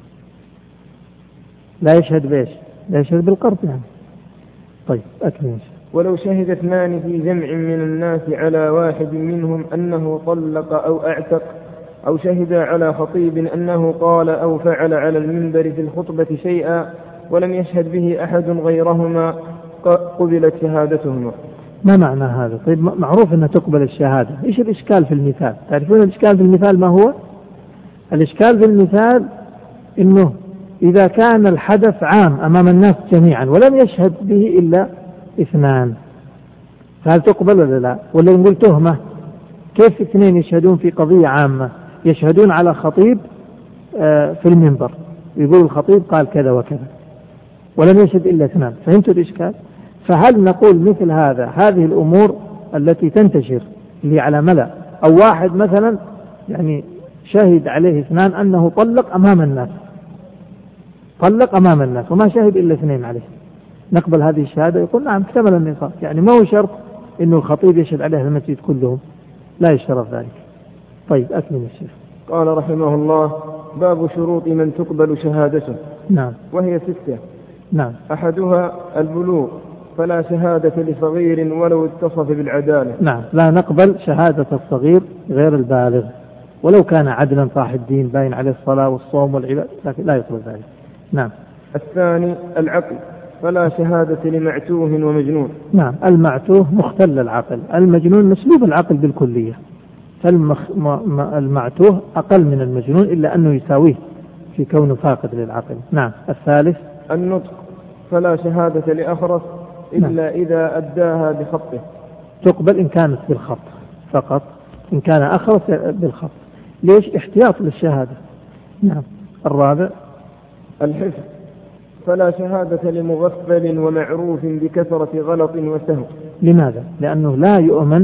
لا يشهد بإيش؟ لا يشهد بالقرض يعني. طيب أكمل.
ولو شهد 2 في جمع من الناس على واحد منهم أنه طلق أو أعتق، أو شهد على خطيب أنه قال أو فعل على المنبر في الخطبة شيئا ولم يشهد به أحد غيرهما قبلت شهادتهما.
ما معنى هذا؟ طيب معروف أنها تقبل الشهادة، إيش الإشكال في المثال؟ تعرفون الإشكال في المثال ما هو؟ الإشكال في المثال أنه إذا كان الحدث عام أمام الناس جميعا ولم يشهد به إلا اثنان، فهل تقبل ولا لا؟ ولا نقول تهمة؟ كيف اثنين يشهدون في قضية عامة، يشهدون على خطيب في المنبر يقول الخطيب قال كذا وكذا ولم يشهد إلا اثنان، فهمتوا الإشكال؟ فهل نقول مثل هذه الأمور التي تنتشر اللي على ملأ، أو واحد مثلا يعني شهد عليه اثنان أنه طلق أمام الناس، طلق أمام الناس وما شهد إلا اثنين عليه، نقبل هذه الشهادة؟ يقول نعم اكتمل النصاب، يعني ما هو شرط إنه الخطيب يشهد عليه المسجد كلهم، لا يشترط ذلك. طيب أكمل الشيخ.
قال رحمه الله: باب شروط من تقبل شهادته.
نعم.
وهي 6.
نعم.
أحدها البلوغ، فلا شهادة لصغير ولو اتصف بالعدالة.
نعم، لا نقبل شهادة الصغير غير البالغ ولو كان عدلا صاحب دين باين عليه الصلاة والصوم والعبادة، لكن لا يقبل ذلك. نعم.
الثاني العقل، فلا شهادة لمعتوه ومجنون.
نعم، المعتوه مختل العقل، المجنون مسلوب العقل بالكلية، فالمعتوه أقل من المجنون إلا أنه يساويه في كونه فاقد للعقل. نعم. الثالث
النطق، فلا شهادة لأخرس إلا
نعم.
إذا أداها بخطه.
تقبل إن كانت بالخط فقط، إن كان أخرس بالخط. ليش؟ احتياط للشهادة. نعم. الرابع
الحفظ، فلا شهادة لمغفل ومعروف بكثرة غلط وسهو.
لماذا؟ لأنه لا يؤمن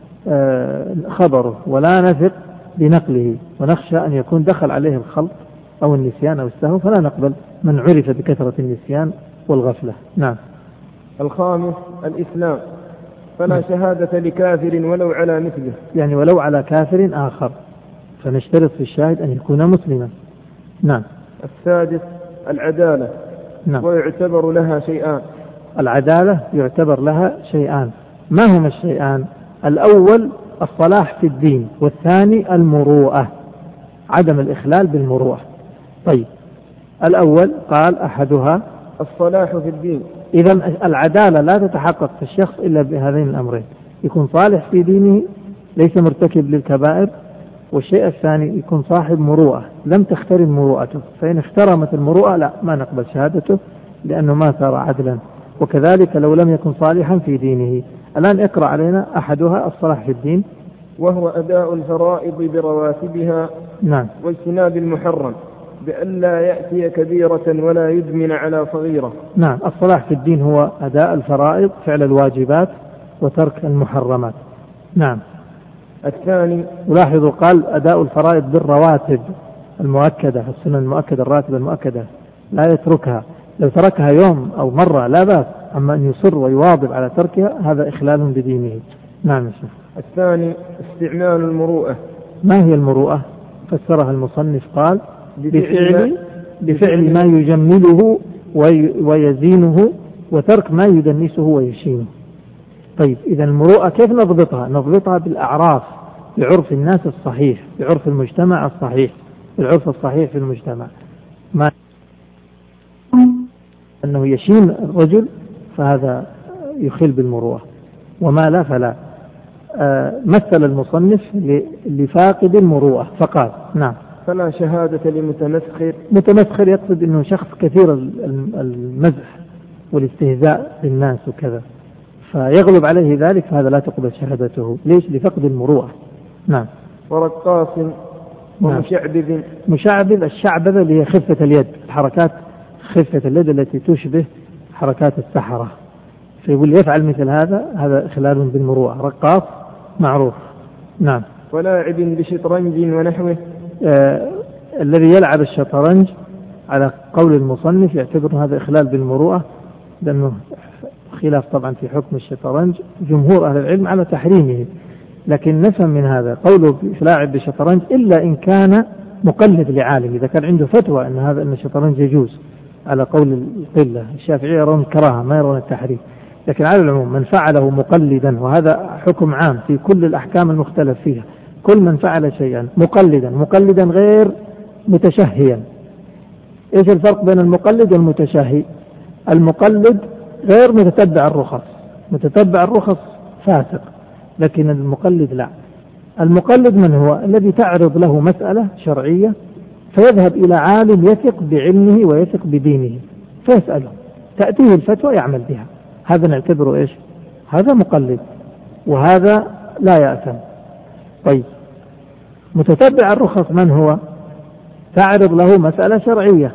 خبره ولا نثق بنقله، ونخشى أن يكون دخل عليه الخلط أو النسيان أو السهو، فلا نقبل من عرف بكثرة النسيان والغفلة. نعم.
الخامس الإسلام، فلا شهادة لكافر ولو على مثله،
يعني ولو على كافر آخر، فنشترط في الشاهد أن يكون مسلما. نعم.
السادس العدالة.
نعم.
ويعتبر لها شيئان.
العدالة يعتبر لها شيئان، ما هما الشيئان؟ الأول الصلاح في الدين، والثاني المروءة، عدم الإخلال بالمروءة. طيب الأول قال أحدها
الصلاح في الدين،
إذا العدالة لا تتحقق في الشخص إلا بهذين الأمرين: يكون صالح في دينه ليس مرتكب للكبائر، والشيء الثاني يكون صاحب مروءة لم تخترم مروءته، فإن اخترمت المروءة لا، ما نقبل شهادته لأنه ما صار عدلا. وكذلك لو لم يكن صالحا في دينه. الآن اقرأ علينا أحدها الصلاح في الدين،
وهو أداء الفرائض برواتبها.
نعم.
واجتناب المحرم بأن لا يأتي كبيرة ولا يدمن على صغيرة.
نعم. الصلاح في الدين هو أداء الفرائض، فعل الواجبات، وترك المحرمات. نعم.
الثاني
ولاحظوا قال أداء الفرائض بالرواتب المؤكدة، السنن المؤكدة، الراتب المؤكدة لا يتركها، لو تركها يوم أو مرة لا بأس، أما أن يصر ويواظب على تركها هذا إخلال بدينه. نعم.
الثاني استعمال المروءة.
ما هي المروءة؟ فسرها المصنف قال بفعل ما يجمله ويزينه، وترك ما يدنسه ويشينه. طيب إذا المروءة كيف نضبطها؟ نضبطها بالأعراف، بعرف الناس الصحيح، بعرف المجتمع الصحيح، بالعرف الصحيح في المجتمع. ما أنه يشين الرجل فهذا يخل بالمروءة، وما لا فلا. مثل المصنف لفاقد المروءة فقال: نعم.
فلا شهادة لمتمسخر.
متمسخر يقصد أنه شخص كثير المزح والاستهزاء بالناس وكذا، فيغلب عليه ذلك، فهذا لا تقبل شهادته. ليش؟ لفقد المروءة. نعم.
ورقاص ومشعبذ.
مشعبذ الشعبذة اللي هي خفة اليد، الحركات خفة اليد التي تشبه حركات السحرة، فيقول يفعل مثل هذا إخلال بالمروءة. رقاص معروف. نعم.
ولاعب بشطرنج ونحوه.
الذي يلعب الشطرنج على قول المصنف يعتبر هذا إخلال بالمروءة، لأنه خلاف طبعا في حكم الشطرنج، جمهور أهل العلم على تحريمه، لكن نفهم من هذا قوله لاعب بشطرنج إلا إن كان مقلد لعالم، إذا كان عنده فتوى أن الشطرنج يجوز على قول القلة. الشافعية يرون الكراهة ما يرون التحريم، لكن على العموم من فعله مقلدا، وهذا حكم عام في كل الأحكام المختلف فيها، كل من فعل شيئا مقلدا غير متشهيا. إيش الفرق بين المقلد والمتشهي؟ المقلد غير متتبع الرخص، متتبع الرخص فاسق، لكن المقلد لا. المقلد من هو؟ الذي تعرض له مسألة شرعية فيذهب إلى عالم يثق بعلمه ويثق بدينه فيسأله، تأتيه الفتوى يعمل بها، هذا نعتبره إيش؟ هذا مقلد، وهذا لا يأثم. طيب، متتبع الرخص من هو؟ تعرض له مسألة شرعية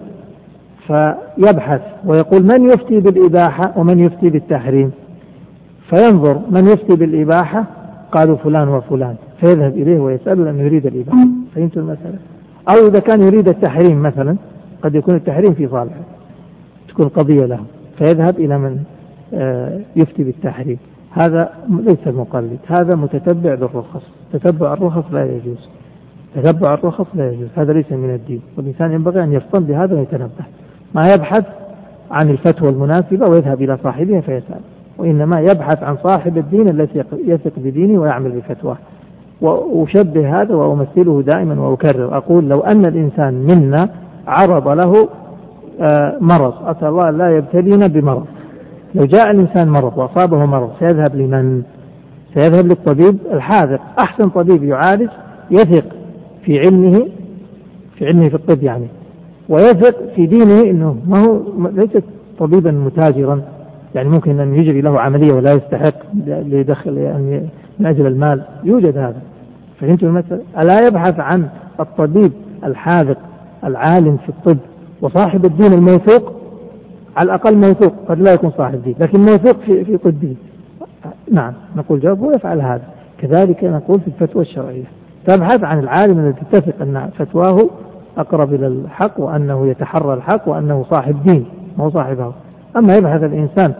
فيبحث ويقول من يفتي بالإباحة ومن يفتي بالتحريم، فينظر من يفتي بالإباحة قالوا فلان وفلان، فيذهب إليه ويسأله لأنه يريد الإباحة. فهمت المسألة؟ أو إذا كان يريد التحريم مثلا، قد يكون التحريم في صالحه، تكون قضية له، فيذهب إلى من يفتي بالتحريم. هذا ليس المقلد، هذا متتبع بالرخص. تتبع الرخص لا يجوز، تتبع الرخص لا يجوز، هذا ليس من الدين، والإنسان ينبغي أن يفطن بهذا ويتنبه، ما يبحث عن الفتوى المناسبة ويذهب إلى صاحبها فيسأل، وإنما يبحث عن صاحب الدين الذي يثق بدينه ويعمل بفتواه. وأشبه هذا وأمثله دائما وأكرر، أقول لو أن الإنسان منا عرض له مرض، أسأل الله لا يبتلينا بمرض، لو جاء الإنسان مرض وأصابه مرض سيذهب لمن؟ سيذهب للطبيب الحاذق، أحسن طبيب يعالج، يثق في علمه في الطب يعني، ويثق في دينه أنه ما هو ليس طبيبا متاجرا، يعني ممكن أن يجري له عملية ولا يستحق ليدخل يعني من أجل المال، يوجد هذا. فهمت المسألة؟ ألا يبحث عن الطبيب الحاذق العالم في الطب وصاحب الدين الموثوق، على الأقل موثوق، قد لا يكون صاحب دين لكن موثوق في طبه. نعم، نقول جواب ويفعل هذا. كذلك نقول في الفتوى الشرعية، تبحث عن العالم الذي تتفق أن فتواه أقرب إلى الحق وأنه يتحرى الحق وأنه صاحب دين، ما هو صاحبه. أما يبحث الإنسان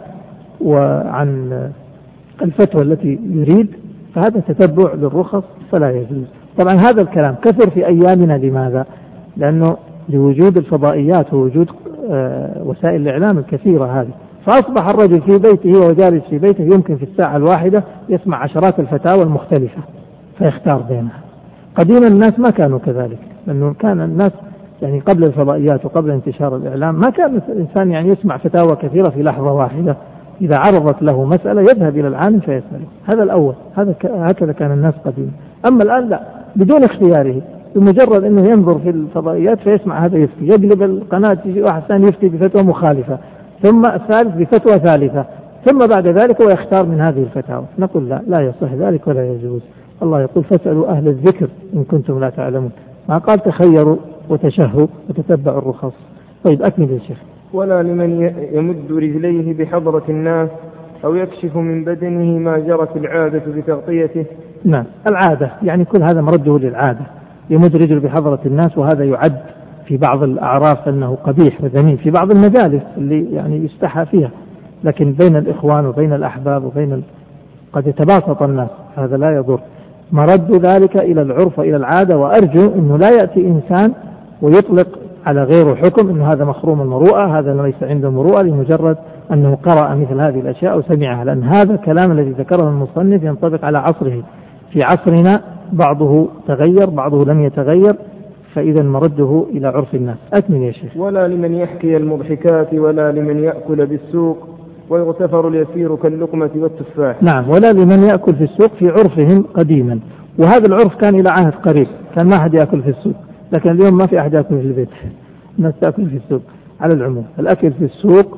وعن الفتوى التي يريد فهذا تتبع للرخص فلا يجوز. طبعا هذا الكلام كثر في أيامنا، لماذا؟ لأنه لوجود الفضائيات ووجود وسائل الإعلام الكثيرة هذه، فأصبح الرجل في بيته وهو جالس في بيته يمكن في الساعة الواحدة يسمع عشرات الفتاوى المختلفة فيختار بينها. قديما الناس ما كانوا كذلك، لأنه كان الناس يعني قبل الفضائيات وقبل انتشار الإعلام ما كان الإنسان يعني يسمع فتاوى كثيرة في لحظة واحدة، إذا عرضت له مسألة يذهب إلى العالم فيسأله. هذا الأول، هكذا كان الناس قديما. أما الآن لا، بدون اختياره، بمجرد أنه ينظر في الفضائيات فيسمع هذا يفتي، يقلب القناة يجي واحد ثاني يفتي بفتوى مخالفة، ثم الثالث بفتوى ثالثة، ثم بعد ذلك ويختار من هذه الفتاوى. نقول لا يصح ذلك ولا يجوز. الله يقول فاسألوا أهل الذكر إن كنتم لا تعلمون، ما قال تخيروا وتشهوا وتتبعوا الرخص. طيب أكمل يا شيخ.
ولا لمن يمد رجليه بحضرة الناس أو يكشف من بدنه ما جرت العادة بتغطيته.
نعم، العادة يعني كل هذا مرده للعادة، يمد رجل بحضرة الناس، وهذا يعد في بعض الأعراف أنه قبيح وذميم في بعض المجالس اللي يعني يستحى فيها، لكن بين الإخوان وبين الأحباب قد يتباسط الناس، هذا لا يضر. مرد ذلك إلى العرف وإلى العادة، وأرجو أنه لا يأتي إنسان ويطلق على غيره حكم أنه هذا مخروم المروءة، هذا ليس عنده مروءة لمجرد أنه قرأ مثل هذه الأشياء وسمعها، لأن هذا الكلام الذي ذكره المصنف ينطبق على عصره. في عصرنا بعضه تغير بعضه لم يتغير، فإذا مرده إلى عرف الناس. أكمل يا شيخ.
ولا لمن يحكي المضحكات ولا لمن يأكل بالسوق ويغتفر اليسير كاللقمة والتفاح.
نعم، ولا لمن يأكل في السوق في عرفهم قديما، وهذا العرف كان إلى عهد قريب، كان ما أحد يأكل في السوق، لكن اليوم ما في أحد يأكل في البيت، الناس تأكل في السوق. على العموم الأكل في السوق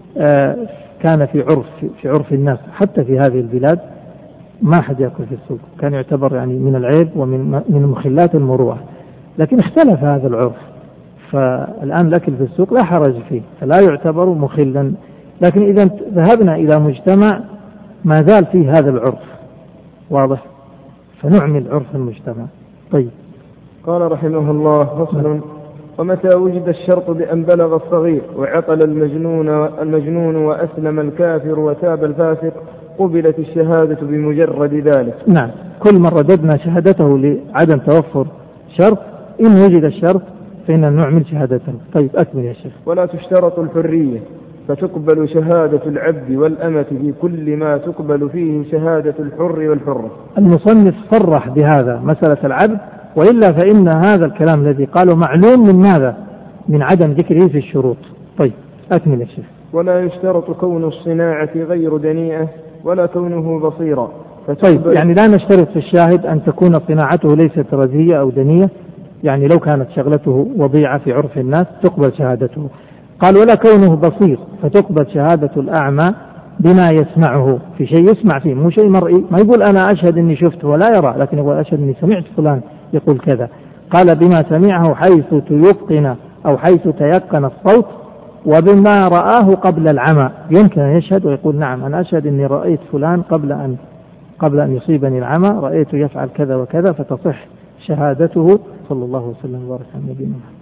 كان في عرف الناس حتى في هذه البلاد، ما أحد يأكل في السوق، كان يعتبر يعني من العيب ومن مخلات المروءة، لكن اختلف هذا العرف، فالآن الأكل في السوق لا حرج فيه، فلا يعتبر مخلا. لكن إذا ذهبنا إلى مجتمع ما زال فيه هذا العرف واضح، فنعمل عرف المجتمع. طيب،
قال رحمه الله: فصل: ومتى وجد الشرط بأن بلغ الصغير وعقل المجنون وأسلم الكافر وتاب الفاسق قبلت الشهادة بمجرد ذلك.
نعم، كل من رددنا شهادته لعدم توفر شرط، إن وجد الشرط فإننا نعمل شهادته. طيب أكمل يا شيخ.
ولا تشترط الحرية، فتقبل شهادة العبد والأمة في كل ما تقبل فيه شهادة الحر والحرة.
المصنف صرح بهذا مسألة العبد، وإلا فإن هذا الكلام الذي قاله معلوم من ماذا؟ من عدم ذكره في الشروط. طيب أكمل يا شيخ.
ولا يشترط كون الصناعة غير دنيئة، ولا كونه بصيرا.
طيب، يعني لا نشترط في الشاهد أن تكون صناعته ليست رزية أو دنية، يعني لو كانت شغلته وضيعة في عرف الناس تقبل شهادته. قال ولا كونه بصير، فتقبل شهادة الأعمى بما يسمعه، في شيء يسمع فيه، مو شيء مرئي. ما يقول أنا أشهد أني شفته ولا يرى، لكن يقول أشهد أني سمعت فلان يقول كذا. قال بما سمعه حيث تيقن أو حيث تيقن الصوت، وبما رآه قبل العمى، يمكن أن يشهد ويقول نعم أنا أشهد أني رأيت فلان قبل أن يصيبني العمى، رأيته يفعل كذا وكذا، فتصح شهادته. صلى الله وسلم وبارك على نبينا محمد.